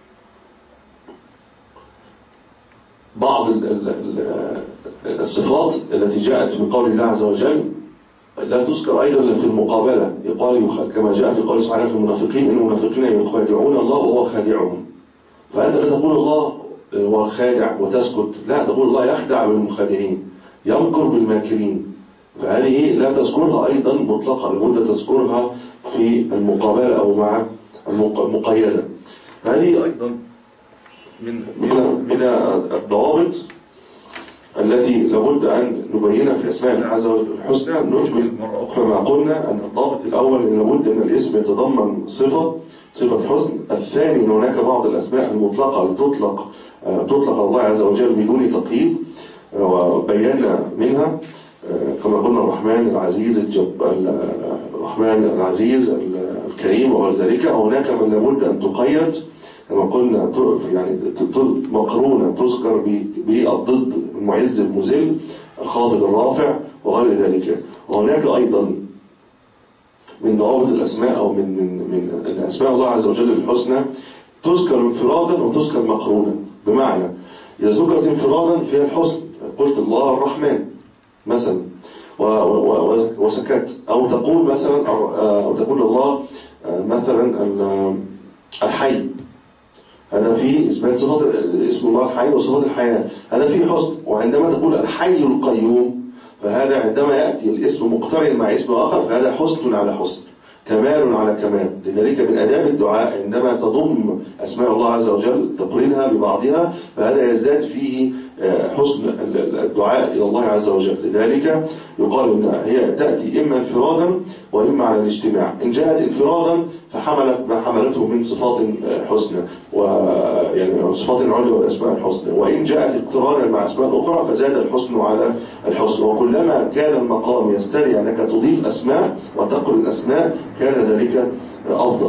بعض ال ال ال الصفات التي جاءت من قول الله عز وجل لا تذكر أيضا في المقابلة، يقال كما جاء في قول سبحانه في المنافقين إن المنافقين يخادعون الله وهو خادعهم. فأنت لا تقول الله هو الخادع وتسكت، لا تقول الله يخدع بالمخادعين يمكر بالماكرين، فهذه لا تذكرها أيضا مطلقا، لابد تذكرها في المقابلة أو مع المقيدة. فهذه أيضا من من من الضوابط التي لابد أن نبينها في أسماء الله عز وجل الحسنى. نجمل مرة أخرى ما قلنا أن الضابط الأول أن لابد أن الاسم يتضمن صفة صفة حسن. الثاني أن هناك بعض الأسماء المطلقة تطلق تطلق الله عز وجل بدون تقييد، وبينا منها كما قلنا الرحمن العزيز الجب الرحمن العزيز الكريم وغير ذلك. هناك من لابد أن تقيد كما قلنا يعني مقرونة تذكر بالضد المعز المذل، الخافض الرافع وغير ذلك. وهناك أيضا من ضوابط الأسماء أو من من من أسماء الله عز وجل الحسنى تذكر انفرادا وتذكر مقرونا. بمعنى إذا ذكرت انفرادا فيها الحسن، قلت الله الرحمن مثلا وسكت، أو تقول مثلا أو تقول الله مثلا الحي، هذا فيه إثبات صفة اسم الله الحي وصفة الحياة، هذا فيه حسن. وعندما تقول الحي القيوم فهذا عندما يأتي الاسم مقترن مع اسم آخر فهذا حسن على حسن، كمال على كمال. لذلك من آداب الدعاء عندما تضم أسماء الله عز وجل تقرنها ببعضها فهذا يزداد فيه حسن الدعاء إلى الله عز وجل. لذلك يقال إن هي تأتي إما انفرادا وإما على الاجتماع. إن جاءت انفرادا فحملت ما حملته من صفات حسنى ويعني صفات العليا والأسماء الحسنى، وإن جاءت اقترانا مع أسماء أخرى فزاد الحسن على الحسن. وكلما كان المقام يستدعي أنك تضيف أسماء وتقرن الأسماء كان ذلك أفضل.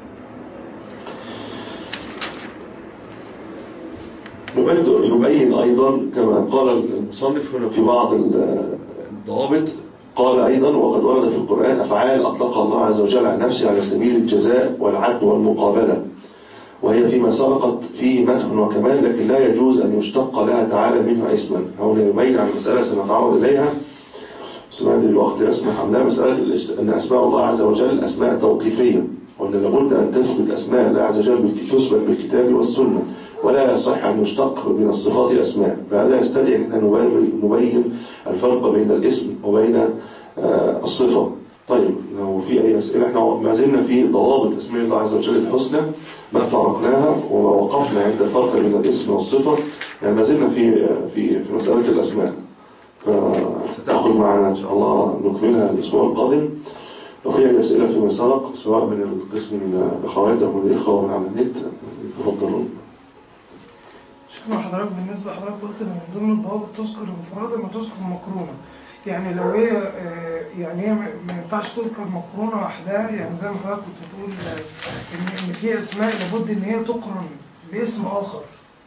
نبين أيضا كما قال المصنف هنا في بعض الضوابط، قال أيضا وقد ورد في القرآن أفعال أطلقها الله عز وجل عن نفسه على سبيل الجزاء والعدل والمقابلة، وهي فيما سبقت فيه مدح وكمال، لكن لا يجوز أن يشتق لها تعالى منها اسما. هنا يبين عن مسألة سنتعرض إليها سمعت الوقت يسمح أم لا، مسألة أن أسماء الله عز وجل أسماء توقيفية، وأن لابد أن تثبت أسماء الله عز وجل تثبت بالكتاب والسنة، ولا يصح أن يشتق من الصفات أسماء. فهذا يستدعي أن نبين الفرق بين الاسم وبين الصفة. طيب لو في أي أسئلة، احنا ما زلنا في ضوابط أسماء الله عز وجل الحسنى ما فرقناها ووقفنا عند الفرق بين الاسم والصفة، يعني ما زلنا في في في مسألة الأسماء، فتأخذ معنا إن شاء الله نكملها الأسبوع القادم. لو في أي أسئلة فيما سبق سواء من القسم من الأخوات أو من الإخوة ومن على النت تفضلوا. شكرا حضرتك. بالنسبة لحضرتك قلت إن من ضمن الضوابط تذكر انفرادا وتذكر مقرونة، يعني لو هي يعني هي ما ينفعش تذكر مقرونة وحدها، يعني زي ما حضرتك كنت بتقول إن في أسماء لابد إن هي تقرن باسم آخر،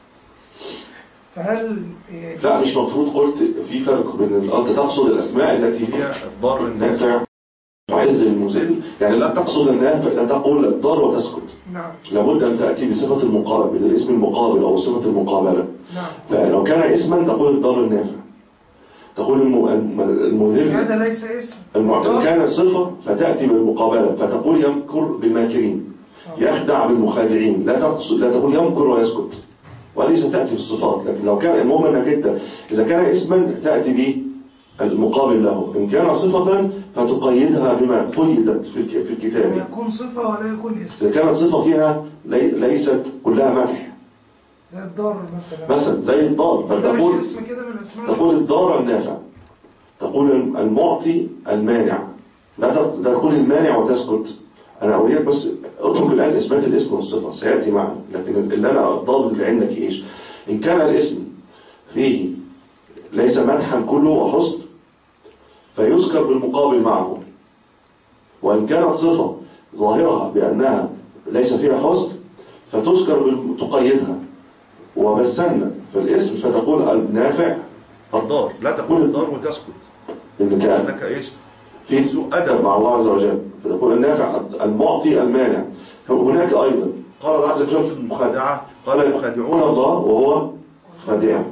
فهل لا مش مفروض قلت في فرق بين أنت تقصد الأسماء التي هي الضار النافع وعز المذل، يعني لا تقصد النافع، لا تقول الضار وتسكت. نعم. لابد أن تأتي بصفة المقابل، بالاسم المقابل أو صفة المقابلة. نعم. فلو كان اسما تقول الضار النافع، تقول المذل. هذا ليس اسم. إن كان صفة فتأتي بالمقابلة فتقول يمكر بالماكرين، يخدع بالمخادعين، لا تقصد لا تقول يمكر ويسكت، وليس تأتي في الصفات. لكن لو كان المهم أنك أنت إذا كان اسما تأتي به المقابل له، إن كان صفة فتقيدها بما قيدت في الكتاب. يكون صفة ولا يكون اسم. إذا كانت صفة فيها ليست كلها مدح، زي الدار مثلا. مثلا زي الدار، فتقول اسم كده من الأسماء. تقول الدار النافع، تقول المعطي المانع، لا تقول المانع وتسكت. أنا أريد بس أترك الآن إثبات الاسم والصفة سيأتي معنا، لكن اللي أنا الضابط اللي عندك إيش؟ إن كان الاسم فيه ليس مدحا كله وحسن فيذكر بالمقابل معه، وإن كانت صفة ظاهرها بأنها ليس فيها حسن فتذكر تقيدها. وبسنا في الاسم فتقول النافع الدار، لا تقول الدار وتسكت، إنك أنك إيش في سوء أدب مع الله عز وجل، فتقول النافع المعطي المانع. هناك أيضا قال الله عز وجل في المخادعة قال يخادعون الله وهو خادع،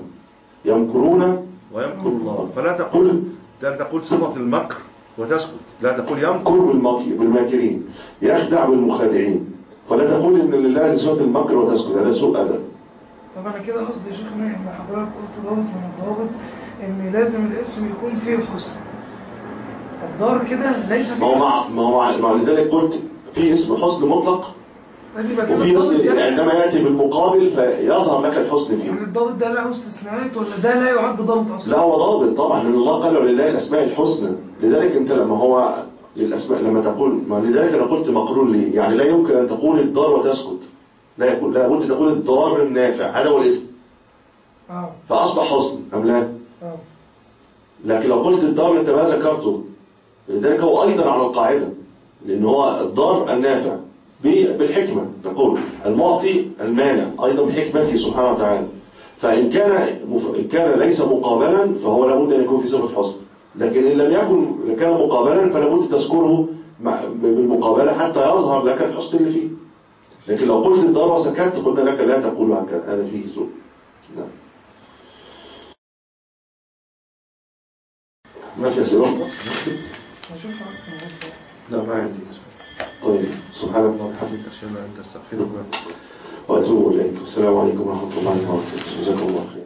يمكرون ويمكر الله، فلا تقول لا تقول صفة المكر وتسكت، لا تقول يمكر بالماكرين، يخدع بالمخادعين، فلا تقول إن لله صفة المكر وتسكت، هذا سوء أدب. طب أنا كده قصدي يا شيخنا إن حضرتك قلت ضابط من الضوابط إن لازم الاسم يكون فيه حسن. الدار كده ليس فيه حسن. ما هو مع لذلك قلت في اسم حسن مطلق وفي اسم عندما يأتي بالمقابل فيظهر لك الحسن فيه. يعني الضابط ده له استثناءات ولا ده لا يعد ضابط أصلا؟ لا هو ضابط طبعا، لأن الله قال لله الأسماء الحسنى. لذلك أنت لما هو للأسماء لما تقول ما لذلك أنا قلت مقرون ليه؟ يعني لا يمكن أن تقول الدار وتسكت، لا يقول لا بد تقول الدار النافع، هذا هو الاسم. اه فأصبح حسن أم لا؟ اه لكن لو قلت الدار أنت ما ذكرته، لذلك هو أيضا على القاعدة، لأن هو الدار النافع بالحكمة، نقول المعطي المانع أيضا بحكمته سبحانه وتعالى. فإن كان إن كان ليس مقابلا فهو لابد أن يكون في صفة حسن، لكن إن لم يكن كان مقابلا فلابد تذكره بالمقابلة حتى يظهر لك الحسن اللي فيه. لكن لو قلت الدار وسكت قلنا لك لا تقول هكذا، هذا فيه سوء. نعم. ما في أسئلة؟ لا ما عندي. طيب سبحانك اللهم وبحمدك أشهد أن لا إله إلا أنت أستغفرك وأتوب إليك. السلام عليكم ورحمة الله وبركاته. جزاكم الله خير.